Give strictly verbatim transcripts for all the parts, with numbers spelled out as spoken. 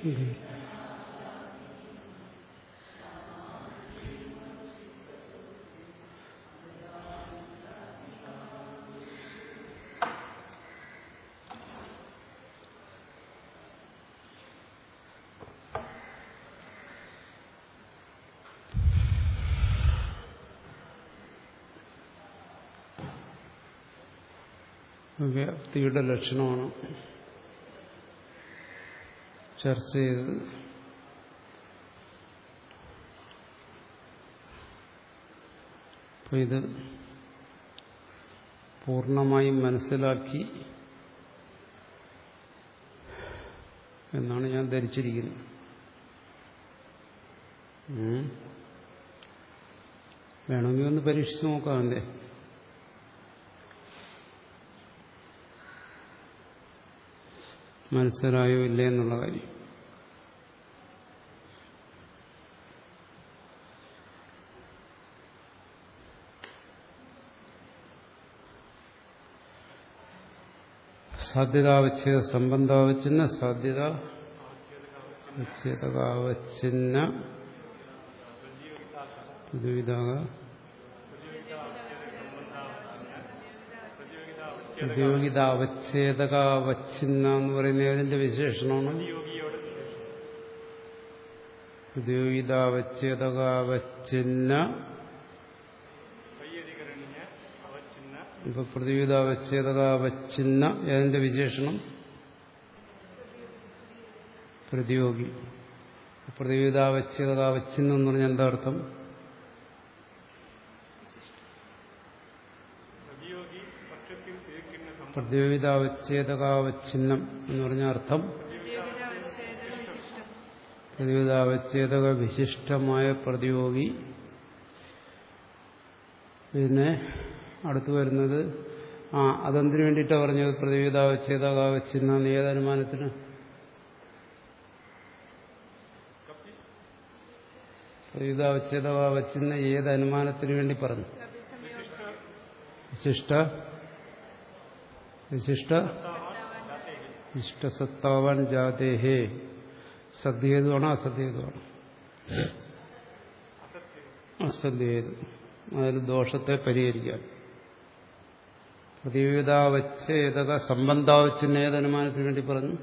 വ്യാപ്തിയുടെ ലക്ഷണമാണ് ചർച്ച ചെയ്തത്. അപ്പോൾ ഇത് പൂർണ്ണമായും മനസ്സിലാക്കി എന്നാണ് ഞാൻ ധരിച്ചിരിക്കുന്നത്. വേണമെങ്കിൽ ഒന്ന് പരീക്ഷിച്ച് നോക്കാം. അല്ലേ, മനസ്സിലായോ ഇല്ലേ എന്നുള്ള കാര്യം. സാധ്യതാവച്ഛേദ സംബന്ധാവച്ഛിന്ന സാധ്യത വിച്ഛേദകാവച്ഛിന്ന പ്രതിവിധാക പ്രതിയോഗിതാവച്ഛേദകാവച്ഛിന്ന എന്ന് പറയുന്ന ഏതിന്റെ വിശേഷണമാണ്? പ്രതിയോഗിതാവച്ഛേദകാവച്ഛിന്ന. ഇപ്പൊ പ്രതിയോഗിതാവച്ഛേദകാവച്ഛിന്ന ഏതിന്റെ വിശേഷണം? പ്രതിയോഗി. പ്രതിയോഗിതാവച്ഛേദകാവച്ഛിന്നം എന്ന് പറഞ്ഞാൽ എന്താ അർത്ഥം? പ്രതിയോഗിതാവച്ഛേദകാവച്ഛിന്നം എന്ന് പറഞ്ഞ അർത്ഥം പ്രതിയോഗിതാവച്ഛേദക വിശിഷ്ടമായ പ്രതിയോഗി. പിന്നെ അടുത്തു വരുന്നത് ആ അതെന്തിനു വേണ്ടിയിട്ടാണ് പറഞ്ഞത്? പ്രതിയോഗിതാവച്ഛേദകാവച്ഛിന്നം ഏതനുമാനത്തിന്? പ്രതിയോഗിതാവച്ഛേദകാവച്ഛിന്ന ഏത് അനുമാനത്തിന് വേണ്ടി പറഞ്ഞു? വിശിഷ്ട വിശിഷ്ട ഇഷ്ടസത്താവാൻ ജാതേഹേ. സദ്യേതുവാണോ അസദ്യേതുവാണോ? അസദ്യേതു. അതിൽ ദോഷത്തെ പരിഹരിക്കാൻ. പ്രതിയോഗിതാവച്ഛേദക സംബന്ധാവച്ഛിന്ന ഏതനുമാനത്തിന് വേണ്ടി പറഞ്ഞു?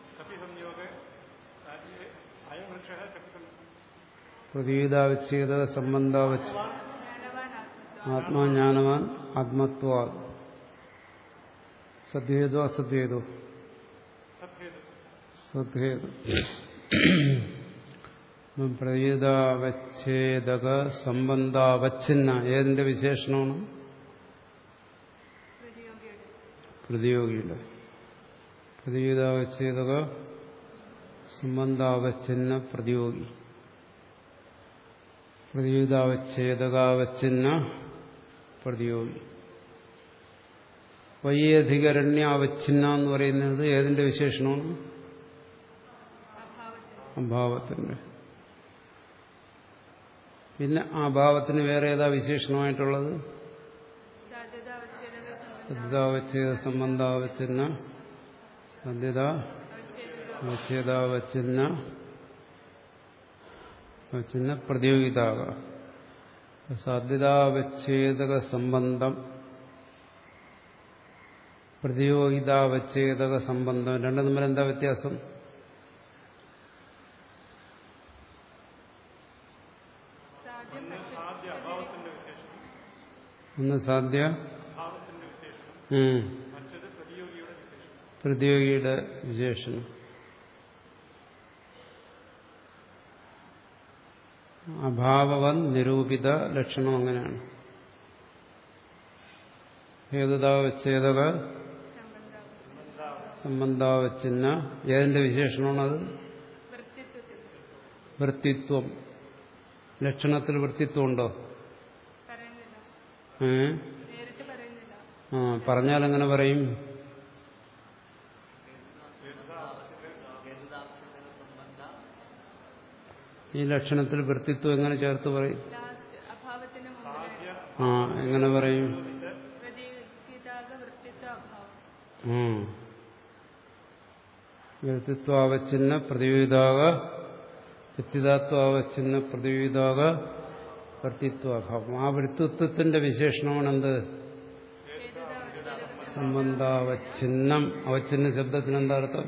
പ്രതിയോഗിതാവച്ഛേദക സംബന്ധാവച്ഛ ആത്മാജ്ഞാനവാൻ ആത്മത്വാ. സദ്യേതോ അസദ്യേതോ? സദ്യേതോ. പ്രതിയോഗിതാവച്ഛേദക സംബന്ധാവച്ഛിന്ന ഏതിന്റെ വിശേഷണമാണ്? പ്രതിയോഗിയുടെ. പ്രതിയോഗിതാവച്ഛേദക സംബന്ധാവച്ഛിന്ന പ്രതിയോഗി. പ്രതിയോഗിതാവച്ഛേദകാവച്ഛിന്ന പ്രതിയോഗി. വൈയധികരണ്യാവച്ഛിന്ന എന്ന് പറയുന്നത് ഏതിന്റെ വിശേഷണമാണ്? അഭാവത്തിന്റെ. പിന്നെ ആ ഭാവത്തിന് വേറെ ഏതാ വിശേഷണമായിട്ടുള്ളത്? സാധ്യതാവച്ഛേദ സംബന്ധാവച്ഛിന്ന സാധ്യത അവച്ഛേദാവച്ഛിന്ന അവച്ഛിന്ന പ്രതിയോഗിതാക. സാധ്യതാവച്ഛേദക സംബന്ധം പ്രതിയോഗിതാവച്ഛേദക സംബന്ധം രണ്ടും തമ്മിൽ എന്താ വ്യത്യാസം? ഒന്ന് സാധ്യ പ്രതിയോഗിയുടെ വിശേഷണം. അഭാവവൻ നിരൂപിത ലക്ഷണം അങ്ങനെയാണ്. ഹേതുതാവച്ഛേദക സംബന്ധാവച്ഛിന്ന ഏതിന്റെ വിശേഷണമാണത്? വൃത്തിത്വം. ലക്ഷണത്തിൽ വൃത്തിത്വം ഉണ്ടോ? ഏ ആ പറഞ്ഞാൽ എങ്ങനെ പറയും? ഈ ലക്ഷണത്തിൽ വൃത്തിത്വം എങ്ങനെ ചേർത്ത് പറയും? ആ എങ്ങനെ പറയും? വ്യക്തിത്വാവച്ഛിന്ന പ്രതിവിധാക വ്യക്തിതാത്വാവച്ഛിന്ന പ്രതിവിധാക വർത്തിത്വാഭാവം. ആ വൃത്തിത്വത്തിന്റെ വിശേഷണമാണ് എന്ത്? സംബന്ധാവച്ഛിന്നം. അവച്ഛിന്ന ശബ്ദത്തിന് എന്താ അർത്ഥം?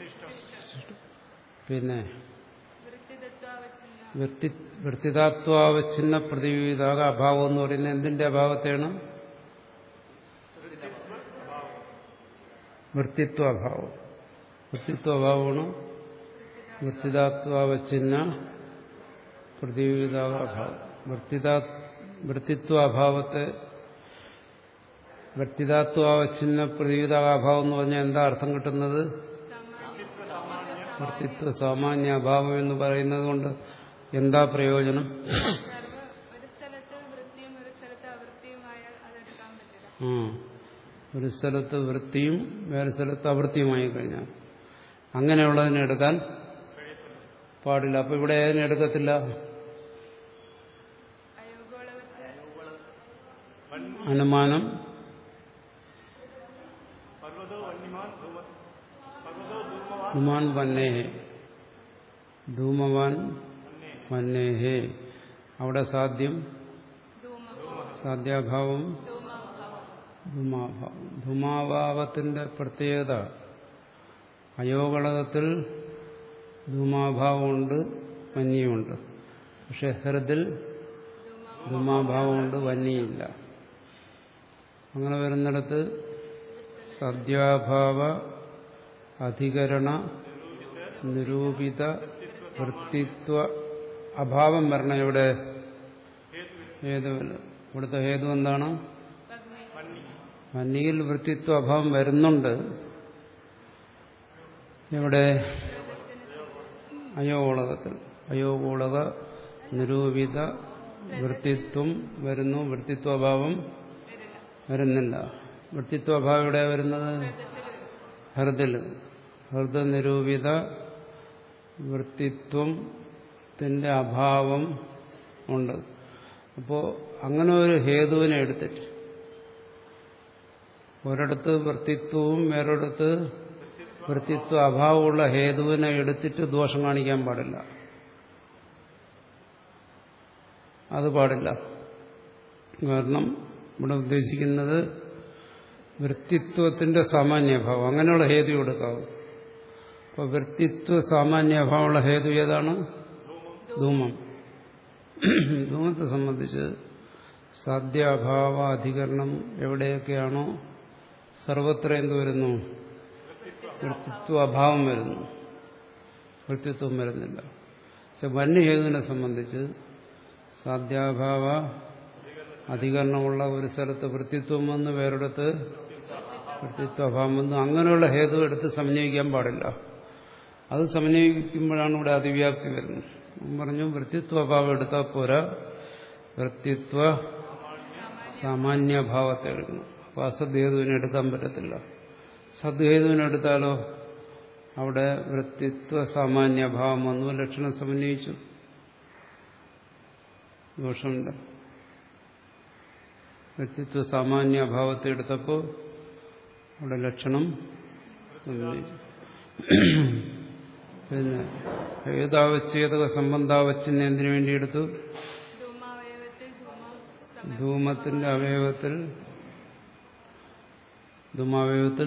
പിന്നെ വൃത്തിതാത്വാവച്ഛിന്ന പ്രതിവിധാക അഭാവം എന്ന് പറയുന്നത് എന്തിന്റെ അഭാവത്തെയാണ്? വൃത്തിത്വാഭാവം. വൃത്തിത്വാഭാവമാണ് വൃത്തിതാത്വാവച്ഛിന്ന പ്രതിവിധാക അഭാവം. വൃത്തിതാ വൃത്തിത്വാഭാവത്തെ വൃത്തിതാത്വാവച്ഛിന്ന പ്രതിവിധാക അഭാവം എന്ന് പറഞ്ഞാൽ എന്താ അർത്ഥം കിട്ടുന്നത്? വൃത്തിത്വ സാമാന്യ അഭാവം എന്ന് പറയുന്നത് കൊണ്ട് എന്താ പ്രയോജനം? ആ ഒരു സ്ഥലത്ത് വൃത്തിയും വേറെ സ്ഥലത്ത് അവൃത്തിയുമായി കഴിഞ്ഞാൽ അങ്ങനെയുള്ളതിനെ എടുക്കാൻ പാടില്ല. അപ്പൊ ഇവിടെ ഏതിനെ എടുക്കത്തില്ല? അനുമാനം ധൂമാൻ വന്നേഹേ ധൂമവാൻ വന്നേഹേ. അവിടെ സാധ്യം സാധ്യാഭാവം ധൂമാഭാവം. ധൂമാഭാവത്തിന്റെ പ്രത്യേകത അയോഗളകത്തിൽ ധൂമാഭാവമുണ്ട്, വന്യമുണ്ട്. പക്ഷെ ഹൃദിൽ ധൂമാഭാവമുണ്ട്, വന്യയില്ല. അങ്ങനെ വരുന്നിടത്ത് സദ്യാഭാവ അധികരണ നിരൂപിത വൃത്തിത്വ അഭാവം വരണം. ഇവിടെ ഹേതുവിൽ. ഇവിടുത്തെ ഹേതു എന്താണ്? വന്യയിൽ വൃത്തിത്വ അഭാവം വരുന്നുണ്ട്. ഇവിടെ അയോഗോളകത്തിൽ അയോഗോളക നിരൂപിത വൃത്തിത്വം വരുന്നു, വൃത്തിത്വഭാവം വരുന്നില്ല. വൃത്തിത്വഭാവം എവിടെ വരുന്നത്? ഹൃദിൽ. ഹൃദ നിരൂപിത വൃത്തിത്വത്തിന്റെ അഭാവം ഉണ്ട്. അപ്പോ അങ്ങനെ ഒരു ഹേതുവിനെ എടുത്തിട്ട് ഒരിടത്ത് വൃത്തിത്വവും വേറൊരിടത്ത് വൃത്തിത്വ അഭാവമുള്ള ഹേതുവിനെ എടുത്തിട്ട് ദോഷം കാണിക്കാൻ പാടില്ല. അത് പാടില്ല. കാരണം ഇവിടെ ഉദ്ദേശിക്കുന്നത് വൃത്തിത്വത്തിന്റെ സാമാന്യഭാവം. അങ്ങനെയുള്ള ഹേതു എടുക്കാവും. അപ്പോൾ വൃത്തിത്വ സാമാന്യഭാവമുള്ള ഹേതു ഏതാണ്? ധൂമം. ധൂമത്തെ സംബന്ധിച്ച് സാധ്യാഭാവ അധികരണം എവിടെയൊക്കെയാണോ സർവത്ര എന്ത് വരുന്നു? വൃത്തിത്വ അഭാവം വരുന്നു, വൃത്തിത്വം വരുന്നില്ല. പക്ഷെ വന്യഹേതുവിനെ സംബന്ധിച്ച് സാധ്യാഭാവ അധികരണമുള്ള ഒരു സ്ഥലത്ത് വൃത്തിത്വം വന്ന് വേറൊരിടത്ത് വൃത്തിത്വ അഭാവം വന്നു. അങ്ങനെയുള്ള ഹേതു എടുത്ത് സമന്വയിക്കാൻ പാടില്ല. അത് സമന്വയിക്കുമ്പോഴാണ് ഇവിടെ അതിവ്യാപ്തി വരുന്നത്. പറഞ്ഞു വൃത്തിത്വ അഭാവം എടുത്താൽ പോരാ, വൃത്തിത്വ സാമാന്യഭാവത്തെ എടുക്കണം. അപ്പോൾ അസദ്ഹേതുവിനെ എടുക്കാൻ പറ്റത്തില്ല. സദ്ഹേതുവിനെടുത്താലോ അവിടെ വൃത്തിത്വ സാമാന്യഭാവം വന്നു, ലക്ഷണം സമന്വയിച്ചു, ദോഷമില്ല. വ്യക്തിത്വ സാമാന്യഭാവത്തെ എടുത്തപ്പോൾ അവിടെ ലക്ഷണം സമന്വയിച്ചു. പിന്നെ ഏതാവച്ഛേദക സംബന്ധാവച്ഛിന്ന എന്തിനു വേണ്ടി എടുത്തു? ധൂമത്തിന്റെ അവയവത്തിൽ ധൂമാവയവത്തിൽ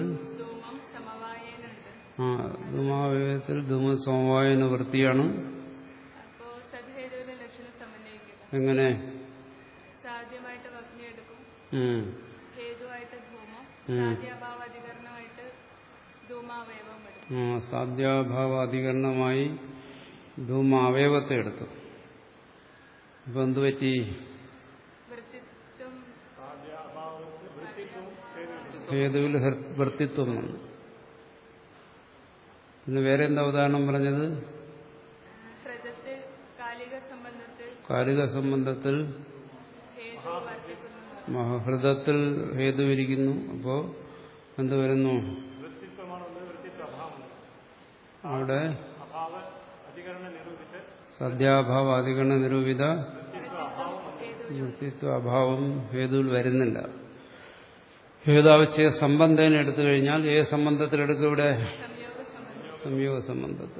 ആ ധൂമാവയവത്തിൽ ധൂമ സമവായന വൃത്തിയാണ്. എങ്ങനെ? സാധ്യാഭാവ അധികരണമായി ധൂമാവയവത്തെ എടുത്തു. ഇപ്പൊ എന്തു പറ്റി? ഹേതുവിൽ വൃത്തിത്വം വന്നു. പിന്നെ വേറെ എന്താ ഉദാഹരണം പറഞ്ഞത്? കാലിക സംബന്ധത്തിൽ ഹൃദത്തിൽ ഹേതുവിരിക്കുന്നു. അപ്പോ എന്ത് വരുന്നു? അവിടെ സദ്യാഭാവ അധികരണ നിരൂപിത വൃത്തിത്വ അഭാവം ഹേതുവിൽ വരുന്നില്ല. ഹേതാവച്ഛേദ സംബന്ധേന എടുത്തു കഴിഞ്ഞാൽ ഏത് സംബന്ധത്തിലെടുക്കും? ഇവിടെ സംയോഗ സംബന്ധത്തിൽ.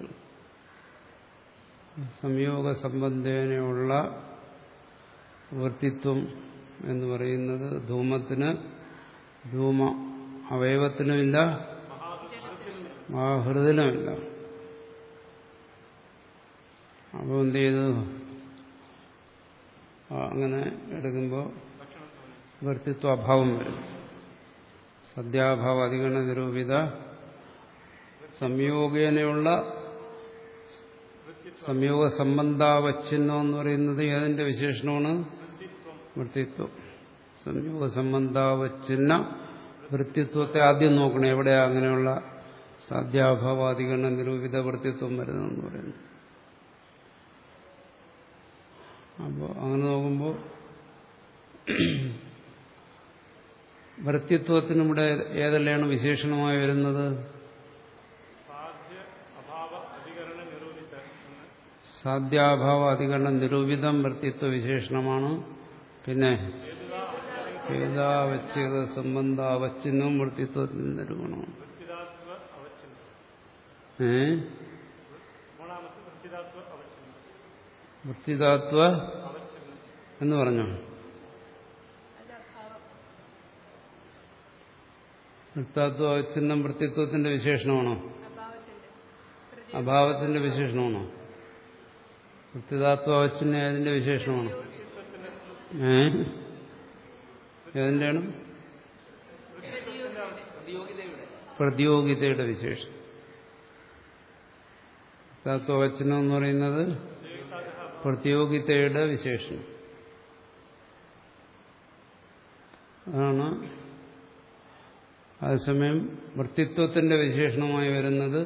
സംയോഗ സംബന്ധേനയുള്ള വൃത്തിത്വം എന്ന് പറയുന്നത് ധൂമത്തിന് ധൂമ അവയവത്തിനുമില്ല, മഹാഹൃദയനുമില്ല. അപ്പോൾ എന്ത് ചെയ്തു? അങ്ങനെ എടുക്കുമ്പോൾ വൃത്തിത്വ അഭാവം വരും. സദ്യാഭാവ അധികരണ നിരൂപിത സംയോഗേനയുള്ള സംയോഗ സംബന്ധാവച്ഛിന്നം എന്ന് പറയുന്നത് ഏതിന്റെ വിശേഷണമാണ്? വൃത്തിത്വം. സംയോഗ സംബന്ധാവച്ഛിന്ന വൃത്തിത്വത്തെ ആദ്യം നോക്കണം. എവിടെയാ അങ്ങനെയുള്ള സാധ്യാഭാവാധികരണ നിരൂപിത വൃത്തിത്വം വരുന്നതെന്ന് പറയുന്നു. അപ്പോൾ അങ്ങനെ നോക്കുമ്പോൾ വൃത്തിത്വത്തിനിവിടെ ഏതെല്ലാണ് വിശേഷണമായി വരുന്നത്? സാധ്യാഭാവ അധികരണ നിരൂപിതം വൃത്തിത്വ വിശേഷണമാണ്. പിന്നെ ഏതാവച്ഛേദ സംബന്ധ അവച്ഛിന്നവും വൃത്തിത്വത്തിന് നിരൂപണമാണ്. ഏ വൃത്തിതാത്വ എന്ന് പറഞ്ഞോ? വൃത്താത്വ അവച്ഛിന്നം വൃത്തിത്വത്തിന്റെ വിശേഷണമാണോ? അഭാവത്തിന്റെ വിശേഷണമാണോ? വൃത്തിതാത്വ അവച്ഛിന്നം ഏതിന്റെ വിശേഷണമാണ്? ഏ ഏതിന്റെയാണ്? പ്രതിയോഗിതയുടെ വിശേഷം. വൃത്താത്വവച്ഛനം എന്ന് പറയുന്നത് പ്രതിയോഗിതയുടെ വിശേഷണം. അതാണ്. അതേസമയം വൃത്തിത്വത്തിന്റെ വിശേഷണമായി വരുന്നത്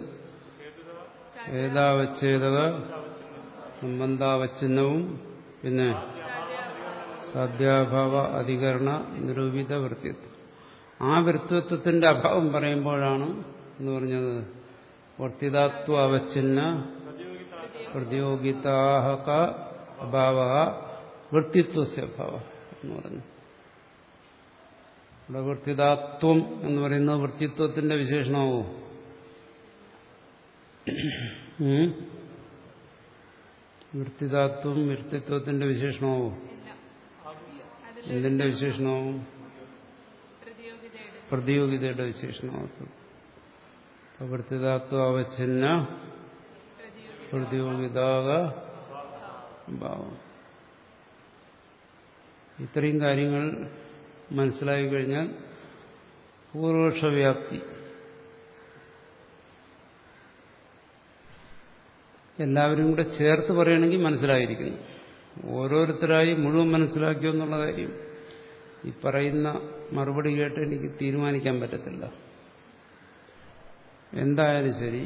ഏതാവച്ഛേദക സംബന്ധാവച്ഛിന്നവും പിന്നെ സാധ്യാഭാവ അധികരണ നിരൂപിത വൃത്തിത്വം. ആ വൃത്തിത്വത്തിന്റെ അഭാവം പറയുമ്പോഴാണ് എന്ന് പറഞ്ഞത് വർത്തിതാത്വ അവച്ഛിന്ന പ്രതിയോഗിതാഹക അഭാവ വൃത്തിത്വസ്യ അഭാവ എന്ന് പറഞ്ഞു. ഇവിടെ വൃത്തിതാത്വം എന്ന് പറയുന്നത് വൃത്തിത്വത്തിന്റെ വിശേഷണമാവോ? വൃത്തിതാത്വം വൃത്തിത്വത്തിന്റെ വിശേഷണമാവോ? എന്തിന്റെ വിശേഷണമാവും? പ്രതിയോഗിതയുടെ വിശേഷണമാവും. വൃത്തിതാത്വ അവച്ഛിന്ന പ്രതിയോഗിതാക ഭാവം. ഇത്രയും കാര്യങ്ങൾ മനസ്സിലായി കഴിഞ്ഞാൽ പൂർവപക്ഷവ്യാപ്തി എല്ലാവരും കൂടെ ചേർത്ത് പറയുകയാണെങ്കിൽ മനസ്സിലായിരിക്കുന്നു. ഓരോരുത്തരായി മുഴുവൻ മനസ്സിലാക്കിയോ എന്നുള്ള കാര്യം ഈ പറയുന്ന മറുപടി കേട്ട് എനിക്ക് തീരുമാനിക്കാൻ പറ്റത്തില്ല. എന്തായാലും ശരി,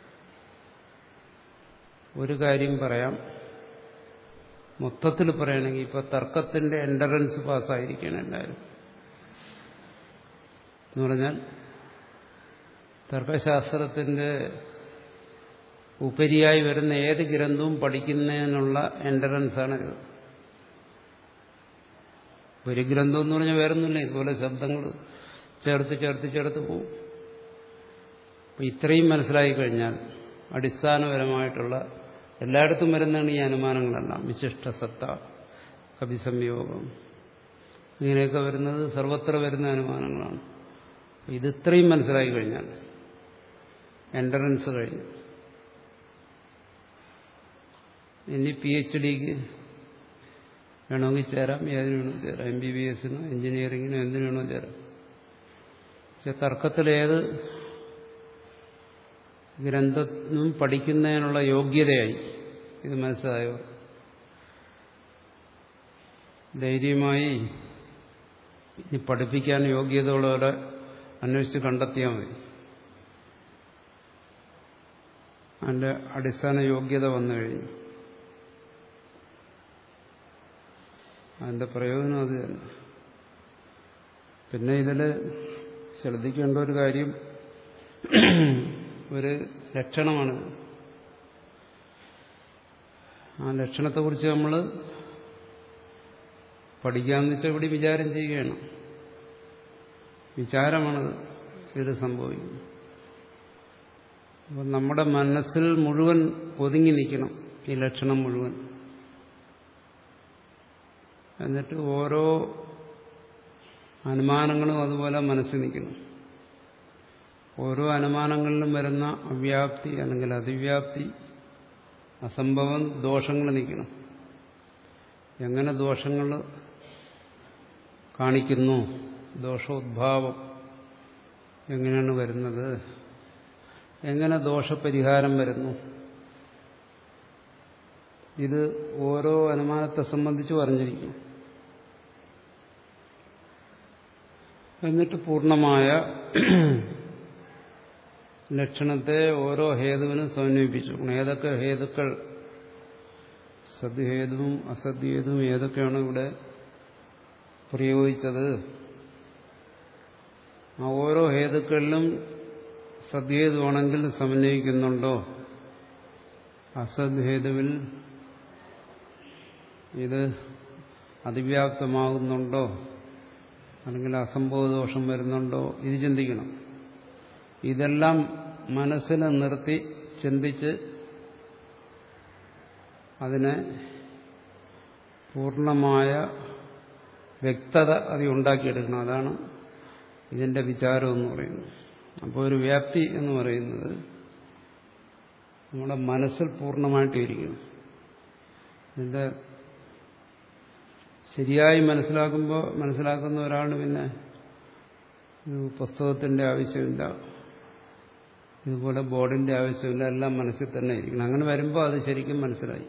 ഒരു കാര്യം പറയാം. മൊത്തത്തിൽ പറയണമെങ്കിൽ ഇപ്പൊ തർക്കത്തിന്റെ എൻട്രൻസ് പാസ്സായിരിക്കണം എല്ലാവരും. എന്ന് പറഞ്ഞാൽ തർക്കശാസ്ത്രത്തിന്റെ ഉപരിയായി വരുന്ന ഏത് ഗ്രന്ഥവും പഠിക്കുന്നതിനുള്ള എൻട്രൻസാണ് ഇത്. ഒരു ഗ്രന്ഥം എന്ന് പറഞ്ഞാൽ വേറൊന്നുമില്ല, ഇതുപോലെ ശബ്ദങ്ങൾ ചേർത്ത് ചേർത്ത് ചേർത്ത് പോകും. അപ്പൊ ഇത്രയും മനസ്സിലായി കഴിഞ്ഞാൽ അടിസ്ഥാനപരമായിട്ടുള്ള എല്ലായിടത്തും വരുന്നതാണ് ഈ അനുമാനങ്ങളെല്ലാം. വിശിഷ്ടസത്ത, കവിസംയോഗം, ഇങ്ങനെയൊക്കെ വരുന്നത് സർവത്ര വരുന്ന അനുമാനങ്ങളാണ്. ഇത് ഇത്രയും മനസ്സിലായി കഴിഞ്ഞാൽ എൻട്രൻസ് കഴിഞ്ഞു. ഇനി പി എച്ച് ഡിക്ക് വേണമെങ്കിൽ ചേരാം, ഏതിനു വേണോ ചേരാം. എം ബി ബി എസിനോ എഞ്ചിനീയറിങ്ങിനോ എന്തിനു വേണോ ചേരാം. പക്ഷെ തർക്കത്തിലേത് ഗ്രന്ഥം പഠിക്കുന്നതിനുള്ള യോഗ്യതയായി ഇത് മനസ്സിലായോ? ധൈര്യമായി ഇനി പഠിപ്പിക്കാൻ യോഗ്യതയുള്ളവരെ അന്വേഷിച്ച് കണ്ടെത്തിയാൽ മതി. അതിന്റെ അടിസ്ഥാന യോഗ്യത വന്നു കഴിഞ്ഞു. അതിന്റെ പ്രയോജനം അത് തന്നെ. പിന്നെ ഇതിൽ ശ്രദ്ധിക്കേണ്ട ഒരു കാര്യം, ഒരു ലക്ഷണമാണിത്. ആ ലക്ഷണത്തെക്കുറിച്ച് നമ്മൾ പഠിക്കാമെന്ന് വെച്ചാൽ ഇവിടെ വിചാരം ചെയ്യുകയാണ്. വിചാരമാണ് ഇതിൽ സംഭവിക്കുന്നത്. അപ്പം നമ്മുടെ മനസ്സിൽ മുഴുവൻ ഒതുങ്ങി നിൽക്കണം ഈ ലക്ഷണം മുഴുവൻ. എന്നിട്ട് ഓരോ അനുമാനങ്ങളും അതുപോലെ മനസ്സിൽ നിൽക്കണം. ഓരോ അനുമാനങ്ങളിലും വരുന്ന അവ്യാപ്തി അല്ലെങ്കിൽ അതിവ്യാപ്തി, അസംഭവം, ദോഷങ്ങൾ നിൽക്കണം. എങ്ങനെ ദോഷങ്ങൾ കാണിക്കുന്നു, ദോഷോദ്ഭാവം എങ്ങനെയാണ് വരുന്നത്, എങ്ങനെ ദോഷപരിഹാരം വരുന്നു, ഇത് ഓരോ അനുമാനത്തെ സംബന്ധിച്ചും അറിഞ്ഞിരിക്കും. എന്നിട്ട് പൂർണ്ണമായ ലക്ഷണത്തെ ഓരോ ഹേതുവിനും സമന്വയിപ്പിച്ചു. ഏതൊക്കെ ഹേതുക്കൾ, സദ്ഹേതുവും അസദ്ഹേതുവും ഏതൊക്കെയാണ് ഇവിടെ പ്രയോഗിച്ചത്, ആ ഓരോ ഹേതുക്കളിലും സദ്ഹേതുവാണെങ്കിൽ സമന്വയിക്കുന്നുണ്ടോ, അസദ്ഹേതുവിൽ ഇത് അതിവ്യാപ്തമാകുന്നുണ്ടോ, അല്ലെങ്കിൽ അസംഭവദോഷം വരുന്നുണ്ടോ, ഇത് ചിന്തിക്കണം. ഇതെല്ലാം മനസ്സിനെ നിർത്തി ചിന്തിച്ച് അതിനെ പൂർണ്ണമായ വ്യക്തത അത് ഉണ്ടാക്കിയെടുക്കണം. അതാണ് ഇതിന്റെ വിചാരം എന്ന് പറയുന്നത്. അപ്പോൾ ഒരു വ്യാപ്തി എന്ന് പറയുന്നത് നമ്മുടെ മനസ്സിൽ പൂർണ്ണമായിട്ട് ഇരിക്കണം. ഇതിന്റെ ശരിയായി മനസ്സിലാക്കുമ്പോൾ മനസ്സിലാക്കുന്ന ഒരാൾ പിന്നെ പുസ്തകത്തിന്റെ ആവശ്യമില്ല, ഇതുപോലെ ബോർഡിന്റെ ആവശ്യമില്ല, എല്ലാം മനസ്സിൽ തന്നെ ഇരിക്കണം. അങ്ങനെ വരുമ്പോൾ അത് ശരിക്കും മനസ്സിലായി.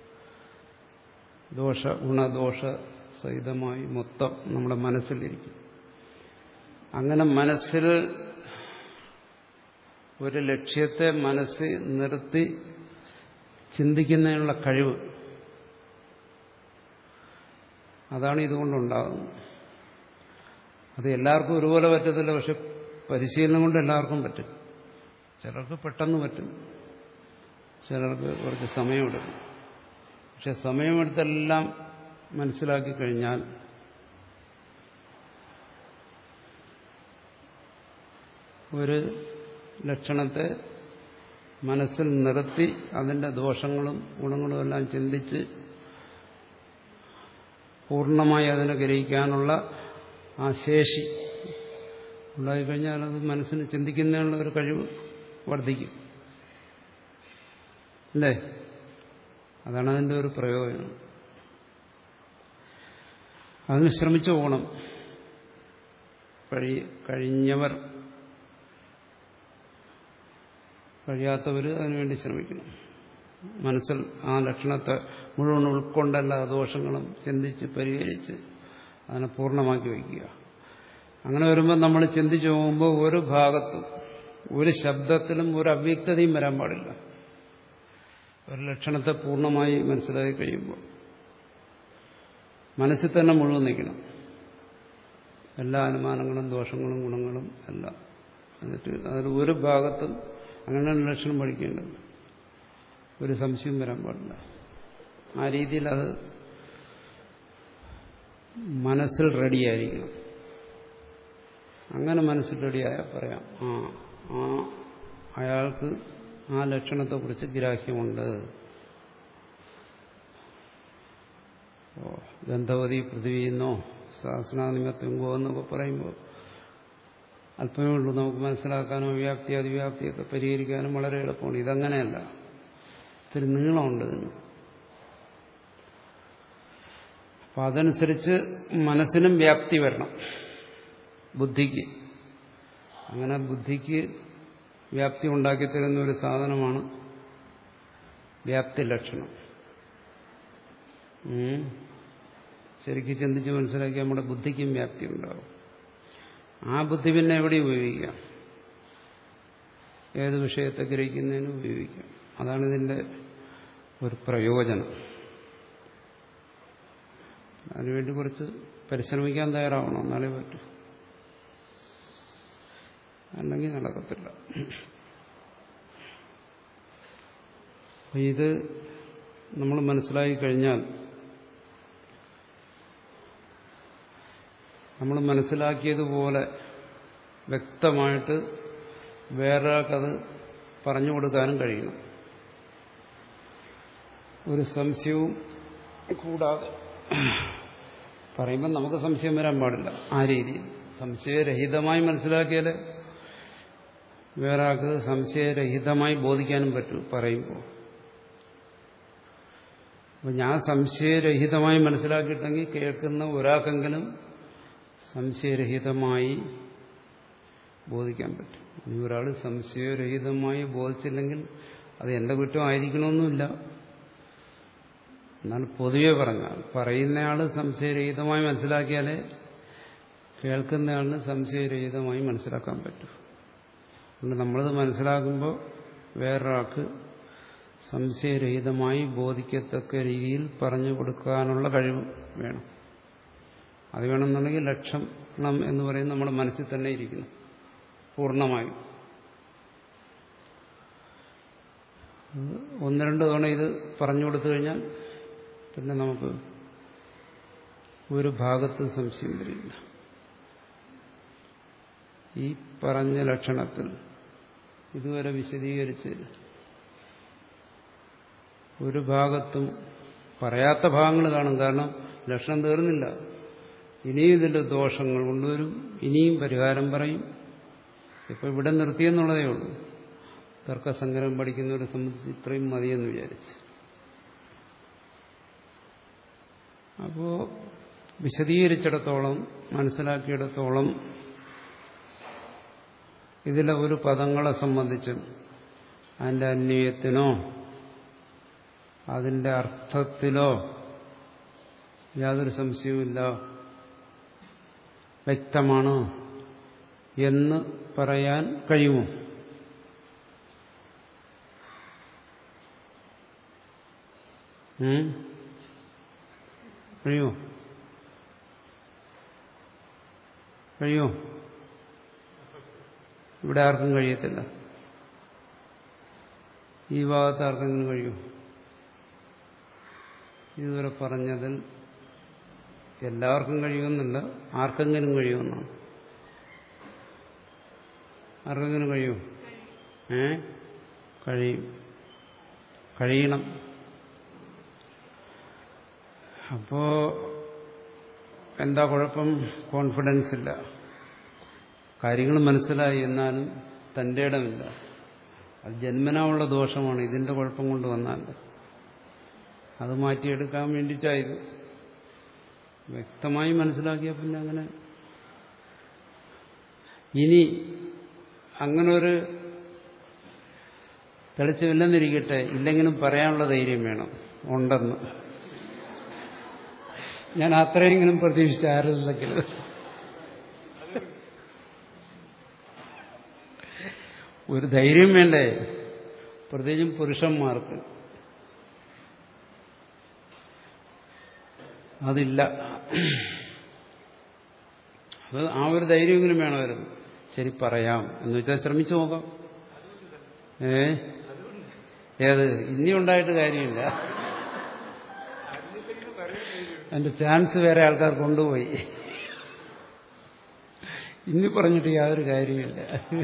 ദോഷ ഗുണദോഷ സഹിതമായി മൊത്തം നമ്മുടെ മനസ്സിലിരിക്കും. അങ്ങനെ മനസ്സിൽ ഒരു ലക്ഷ്യത്തെ മനസ്സിൽ നിർത്തി ചിന്തിക്കുന്നതിനുള്ള കഴിവ്, അതാണ് ഇതുകൊണ്ടുണ്ടാകുന്നത്. അത് എല്ലാവർക്കും ഒരുപോലെ പറ്റത്തില്ല. പക്ഷെ പരിശീലനം കൊണ്ട് എല്ലാവർക്കും പറ്റും. ചിലർക്ക് പെട്ടെന്ന് പറ്റും, ചിലർക്ക് കുറച്ച് സമയമെടുക്കും. പക്ഷെ സമയമെടുത്തെല്ലാം മനസ്സിലാക്കി കഴിഞ്ഞാൽ ഒരു ലക്ഷണത്തെ മനസ്സിൽ നിർത്തി അതിൻ്റെ ദോഷങ്ങളും ഗുണങ്ങളും എല്ലാം ചിന്തിച്ച് പൂർണ്ണമായി അതിനെ ഗ്രഹിക്കാനുള്ള ആ ശേഷി ഉണ്ടായിക്കഴിഞ്ഞാൽ അത് മനസ്സിന് ചിന്തിക്കുന്നതിനുള്ള ഒരു കഴിവ് വർദ്ധിക്കും. അല്ലേ? അതാണ് അതിൻ്റെ ഒരു പ്രയോജനം. അതിന് ശ്രമിച്ചു പോകണം. കഴി കഴിഞ്ഞവർ കഴിയാത്തവർ അതിനുവേണ്ടി ശ്രമിക്കണം. മനസ്സിൽ ആ ലക്ഷണത്തെ മുഴുവൻ ഉൾക്കൊണ്ടല്ല ദോഷങ്ങളും ചിന്തിച്ച് പരിഹരിച്ച് അതിനെ പൂർണ്ണമാക്കി വയ്ക്കുക. അങ്ങനെ വരുമ്പോൾ നമ്മൾ ചിന്തിച്ചു പോകുമ്പോൾ ഒരു ഭാഗത്തും ഒരു ശബ്ദത്തിലും ഒരു അവ്യക്തതയും വരാൻ പാടില്ല. ഒരു ലക്ഷണത്തെ പൂർണ്ണമായി മനസ്സിലാക്കി കഴിയുമ്പോൾ മനസ്സിൽ തന്നെ മുഴുവൻ നിൽക്കണം. എല്ലാ അനുമാനങ്ങളും ദോഷങ്ങളും ഗുണങ്ങളും എല്ലാം. എന്നിട്ട് അതിൽ ഒരു ഭാഗത്തും അങ്ങനെയാണ് ലക്ഷണം പഠിക്കേണ്ടത്. ഒരു സംശയം വരാൻ പാടില്ല. ആ രീതിയിൽ അത് മനസ്സിൽ റെഡിയായിരിക്കണം. അങ്ങനെ മനസ്സിൽ റെഡിയായാൽ പറയാം, ആ ആ അയാൾക്ക് ആ ലക്ഷണത്തെക്കുറിച്ച് ഗ്രാഹ്യമുണ്ട്. ഗന്ധവതി പൃഥ്വിന്നോ സഹസ്രനാനിമത്വങ്കോ എന്നൊക്കെ പറയുമ്പോൾ അല്പമേ ഉള്ളൂ നമുക്ക് മനസ്സിലാക്കാനോ വ്യാപ്തി അതിവ്യാപ്തിയൊക്കെ പരിഹരിക്കാനും വളരെ എളുപ്പമാണ്. ഇതങ്ങനെയല്ല, ഇത്തിരി നീളമുണ്ട് ഇതിന്. അപ്പം അതനുസരിച്ച് മനസ്സിനും വ്യാപ്തി വരണം, ബുദ്ധിക്ക്. അങ്ങനെ ബുദ്ധിക്ക് വ്യാപ്തി ഉണ്ടാക്കിത്തരുന്ന ഒരു സാധനമാണ് വ്യാപ്തി ലക്ഷണം. ശരിക്കും ചിന്തിച്ച് മനസ്സിലാക്കി നമ്മുടെ ബുദ്ധിക്കും വ്യാപ്തി ഉണ്ടാവും. ആ ബുദ്ധി പിന്നെ എവിടെ ഉപയോഗിക്കാം? ഏത് വിഷയത്തെ ഗ്രഹിക്കുന്നതിന് ഉപയോഗിക്കാം. അതാണ് ഇതിൻ്റെ ഒരു പ്രയോജനം. അതിനുവേണ്ടി കുറച്ച് പരിശ്രമിക്കാൻ തയ്യാറാവണം, എന്നാലേ പറ്റൂ. അല്ലെങ്കിൽ നടക്കത്തില്ല. ഇത് നമ്മൾ മനസ്സിലാക്കി കഴിഞ്ഞാൽ നമ്മൾ മനസ്സിലാക്കിയതുപോലെ വ്യക്തമായിട്ട് വേറൊരാൾക്കത് പറഞ്ഞു കൊടുക്കാനും കഴിയണം. ഒരു സംശയവും കൂടാതെ പറയുമ്പോൾ നമുക്ക് സംശയം വരാൻ പാടില്ല. ആ രീതിയിൽ സംശയരഹിതമായി മനസ്സിലാക്കിയാൽ വേറെ ആൾക്ക് സംശയരഹിതമായി ബോധിക്കാനും പറ്റൂ പറയുമ്പോൾ. അപ്പം ഞാൻ സംശയരഹിതമായി മനസ്സിലാക്കിയിട്ടെങ്കിൽ കേൾക്കുന്ന ഒരാൾക്കെങ്കിലും സംശയരഹിതമായി ബോധിക്കാൻ പറ്റും. ഇനി ഒരാൾ സംശയരഹിതമായി ബോധിച്ചില്ലെങ്കിൽ അത് എൻ്റെ കുറ്റമായിരിക്കണമെന്നില്ല. എന്നാൽ പൊതുവെ പറഞ്ഞാൽ പറയുന്നയാൾ സംശയരഹിതമായി മനസ്സിലാക്കിയാലേ കേൾക്കുന്നയാളിന് സംശയരഹിതമായി മനസ്സിലാക്കാൻ പറ്റും. അതുകൊണ്ട് നമ്മളത് മനസ്സിലാക്കുമ്പോൾ വേറൊരാൾക്ക് സംശയരഹിതമായി ബോധിക്കത്തക്ക രീതിയിൽ പറഞ്ഞു കൊടുക്കാനുള്ള കഴിവ് വേണം. അത് വേണമെന്നുണ്ടെങ്കിൽ ലക്ഷണം എന്ന് പറയുന്നത് നമ്മുടെ മനസ്സിൽ തന്നെ ഇരിക്കുന്നു പൂർണ്ണമായും. ഒന്ന് രണ്ട് തവണ ഇത് പറഞ്ഞു കൊടുത്തു കഴിഞ്ഞാൽ പിന്നെ നമുക്ക് ഒരു ഭാഗത്തും സംശയം വരില്ല. ഈ പറഞ്ഞ ലക്ഷണത്തിൽ ഇതുവരെ വിശദീകരിച്ച് ഒരു ഭാഗത്തും പറയാത്ത ഭാഗങ്ങൾ കാണും. കാരണം ലക്ഷണം തീർന്നില്ല. ഇനിയും ഇതിന്റെ ദോഷങ്ങൾ കൊണ്ടുവരും, ഇനിയും പരിഹാരം പറയും. ഇപ്പൊ ഇവിടെ നിർത്തിയെന്നുള്ളതേ ഉള്ളൂ. തർക്കസങ്കരം പഠിക്കുന്നവരെ സംബന്ധിച്ച് ഇത്രയും മതിയെന്ന് വിചാരിച്ച്. അപ്പോ വിശദീകരിച്ചിടത്തോളം മനസ്സിലാക്കിയിടത്തോളം ഇതിലെ ഒരു പദങ്ങളെ സംബന്ധിച്ചും അതിന്റെ അന്വയത്തിനോ അതിന്റെ അർത്ഥത്തിലോ യാതൊരു സംശയവുമില്ല, വ്യക്തമാണ് എന്ന് പറയാൻ കഴിയുമോ? കഴിയുമോ? കഴിയുമോ? ഇവിടെ ആർക്കും കഴിയത്തില്ല. ഈ ഭാഗത്ത് ആർക്കെങ്കിലും കഴിയുമോ? ഇതുവരെ പറഞ്ഞതിൽ എല്ലാവർക്കും കഴിയുമെന്നല്ല, ആർക്കെങ്കിലും കഴിയുമെന്നാണ്. ആർക്കെങ്കിലും കഴിയും? ഏ കഴിയും, കഴിയണം. അപ്പോ എന്താ കുഴപ്പം? കോൺഫിഡൻസ് ഇല്ല. കാര്യങ്ങൾ മനസ്സിലായി, എന്നാലും തന്റെ ഇടമില്ല. അത് ജന്മനാ ഉള്ള ദോഷമാണ്. ഇതിന്റെ കുഴപ്പം കൊണ്ട് വന്നാൽ അത് മാറ്റിയെടുക്കാൻ വേണ്ടിയിട്ടായത്. വ്യക്തമായി മനസ്സിലാക്കിയ പിന്നെ അങ്ങനെ ഇനി അങ്ങനെ ഒരു തെളിച്ചമില്ലെന്നിരിക്കട്ടെ, ഇല്ലെങ്കിലും പറയാനുള്ള ധൈര്യം വേണം, ഉണ്ടെന്ന്. ഞാൻ അത്രയെങ്കിലും പ്രതീക്ഷിച്ച ആരുമില്ലെങ്കിൽ ഒരു ധൈര്യം വേണ്ടേ, പ്രത്യേകിച്ചും പുരുഷന്മാർക്ക്. അതില്ല. അത് ആ ഒരു ധൈര്യമെങ്കിലും വേണമായിരുന്നു. ശരി, പറയാം എന്ന് വെച്ചാൽ ശ്രമിച്ചു നോക്കാം. ഏ ഏത് ഇനി ഉണ്ടായിട്ട് കാര്യമില്ല. അതിന്റെ ചാൻസ് വേറെ ആൾക്കാർ കൊണ്ടുപോയി. ഇനി പറഞ്ഞിട്ട് യാതൊരു കാര്യമില്ല.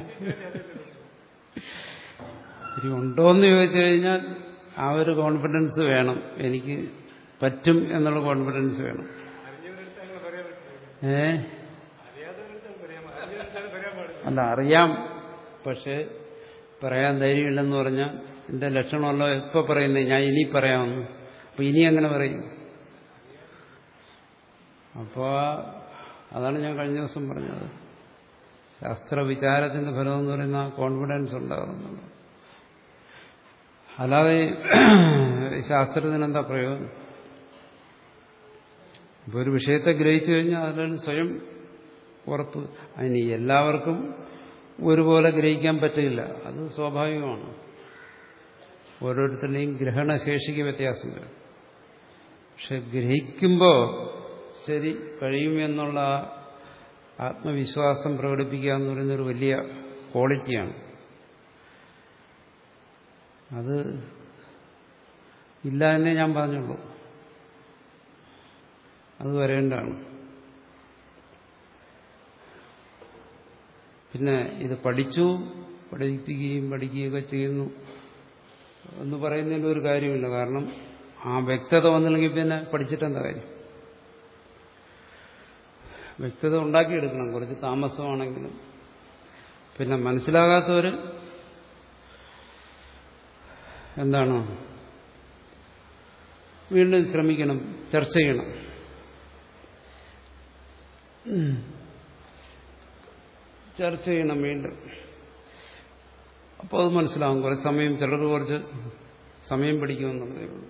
ഇനി ഉണ്ടോയെന്ന് ചോദിച്ചു കഴിഞ്ഞാൽ ആ ഒരു കോൺഫിഡൻസ് വേണം. എനിക്ക് പറ്റും എന്നുള്ള കോൺഫിഡൻസ് വേണം. ഏ അല്ല, അറിയാം, പക്ഷെ പറയാൻ ധൈര്യമില്ലെന്ന് പറഞ്ഞാൽ എന്റെ ലക്ഷണമല്ലോ എപ്പോൾ പറയുന്നത് ഞാൻ ഇനി പറയാമെന്ന്. അപ്പൊ ഇനി അങ്ങനെ പറയും. അപ്പോൾ അതാണ് ഞാൻ കഴിഞ്ഞ ദിവസം പറഞ്ഞത്. ശാസ്ത്രവിചാരത്തിന്റെ ഫലം എന്ന് പറയുന്ന കോൺഫിഡൻസ് ഉണ്ടാകുന്നുണ്ട്. അല്ലാതെ ശാസ്ത്രത്തിനെന്താ പ്രയോജനം? ഇപ്പോൾ ഒരു വിഷയത്തെ ഗ്രഹിച്ചു കഴിഞ്ഞാൽ അതിൽ സ്വയം ഉറപ്പ്. അതിന് എല്ലാവർക്കും ഒരുപോലെ ഗ്രഹിക്കാൻ പറ്റില്ല, അത് സ്വാഭാവികമാണ്. ഓരോരുത്തരുടെയും ഗ്രഹണശേഷിക്ക് വ്യത്യാസം വരും. പക്ഷെ ഗ്രഹിക്കുമ്പോൾ ശരി കഴിയുമെന്നുള്ള ആത്മവിശ്വാസം പ്രകടിപ്പിക്കുക എന്ന് പറയുന്നൊരു വലിയ ക്വാളിറ്റിയാണ്. അത് ഇല്ല എന്നേ ഞാൻ പറഞ്ഞുള്ളൂ. അത് വരേണ്ടതാണ്. പിന്നെ ഇത് പഠിച്ചു പഠിപ്പിക്കുകയും പഠിക്കുകയൊക്കെ ചെയ്യുന്നു എന്ന് പറയുന്നതിൽ ഒരു കാര്യമില്ല. കാരണം ആ വ്യക്തത വന്നില്ലെങ്കിൽ പിന്നെ പഠിച്ചിട്ടെന്താ കാര്യം? വ്യക്തത ഉണ്ടാക്കിയെടുക്കണം, കുറച്ച് താമസമാണെങ്കിലും. പിന്നെ മനസ്സിലാകാത്തവർ എന്താണ്, വീണ്ടും ശ്രമിക്കണം, ചർച്ച ചെയ്യണം. ചർച്ച ചെയ്യണം വീണ്ടും. അപ്പോൾ അത് മനസ്സിലാവും. കുറച്ച് സമയം, ചിലർക്ക് കുറച്ച് സമയം പിടിക്കുമെന്നുള്ളതേ ഉള്ളൂ.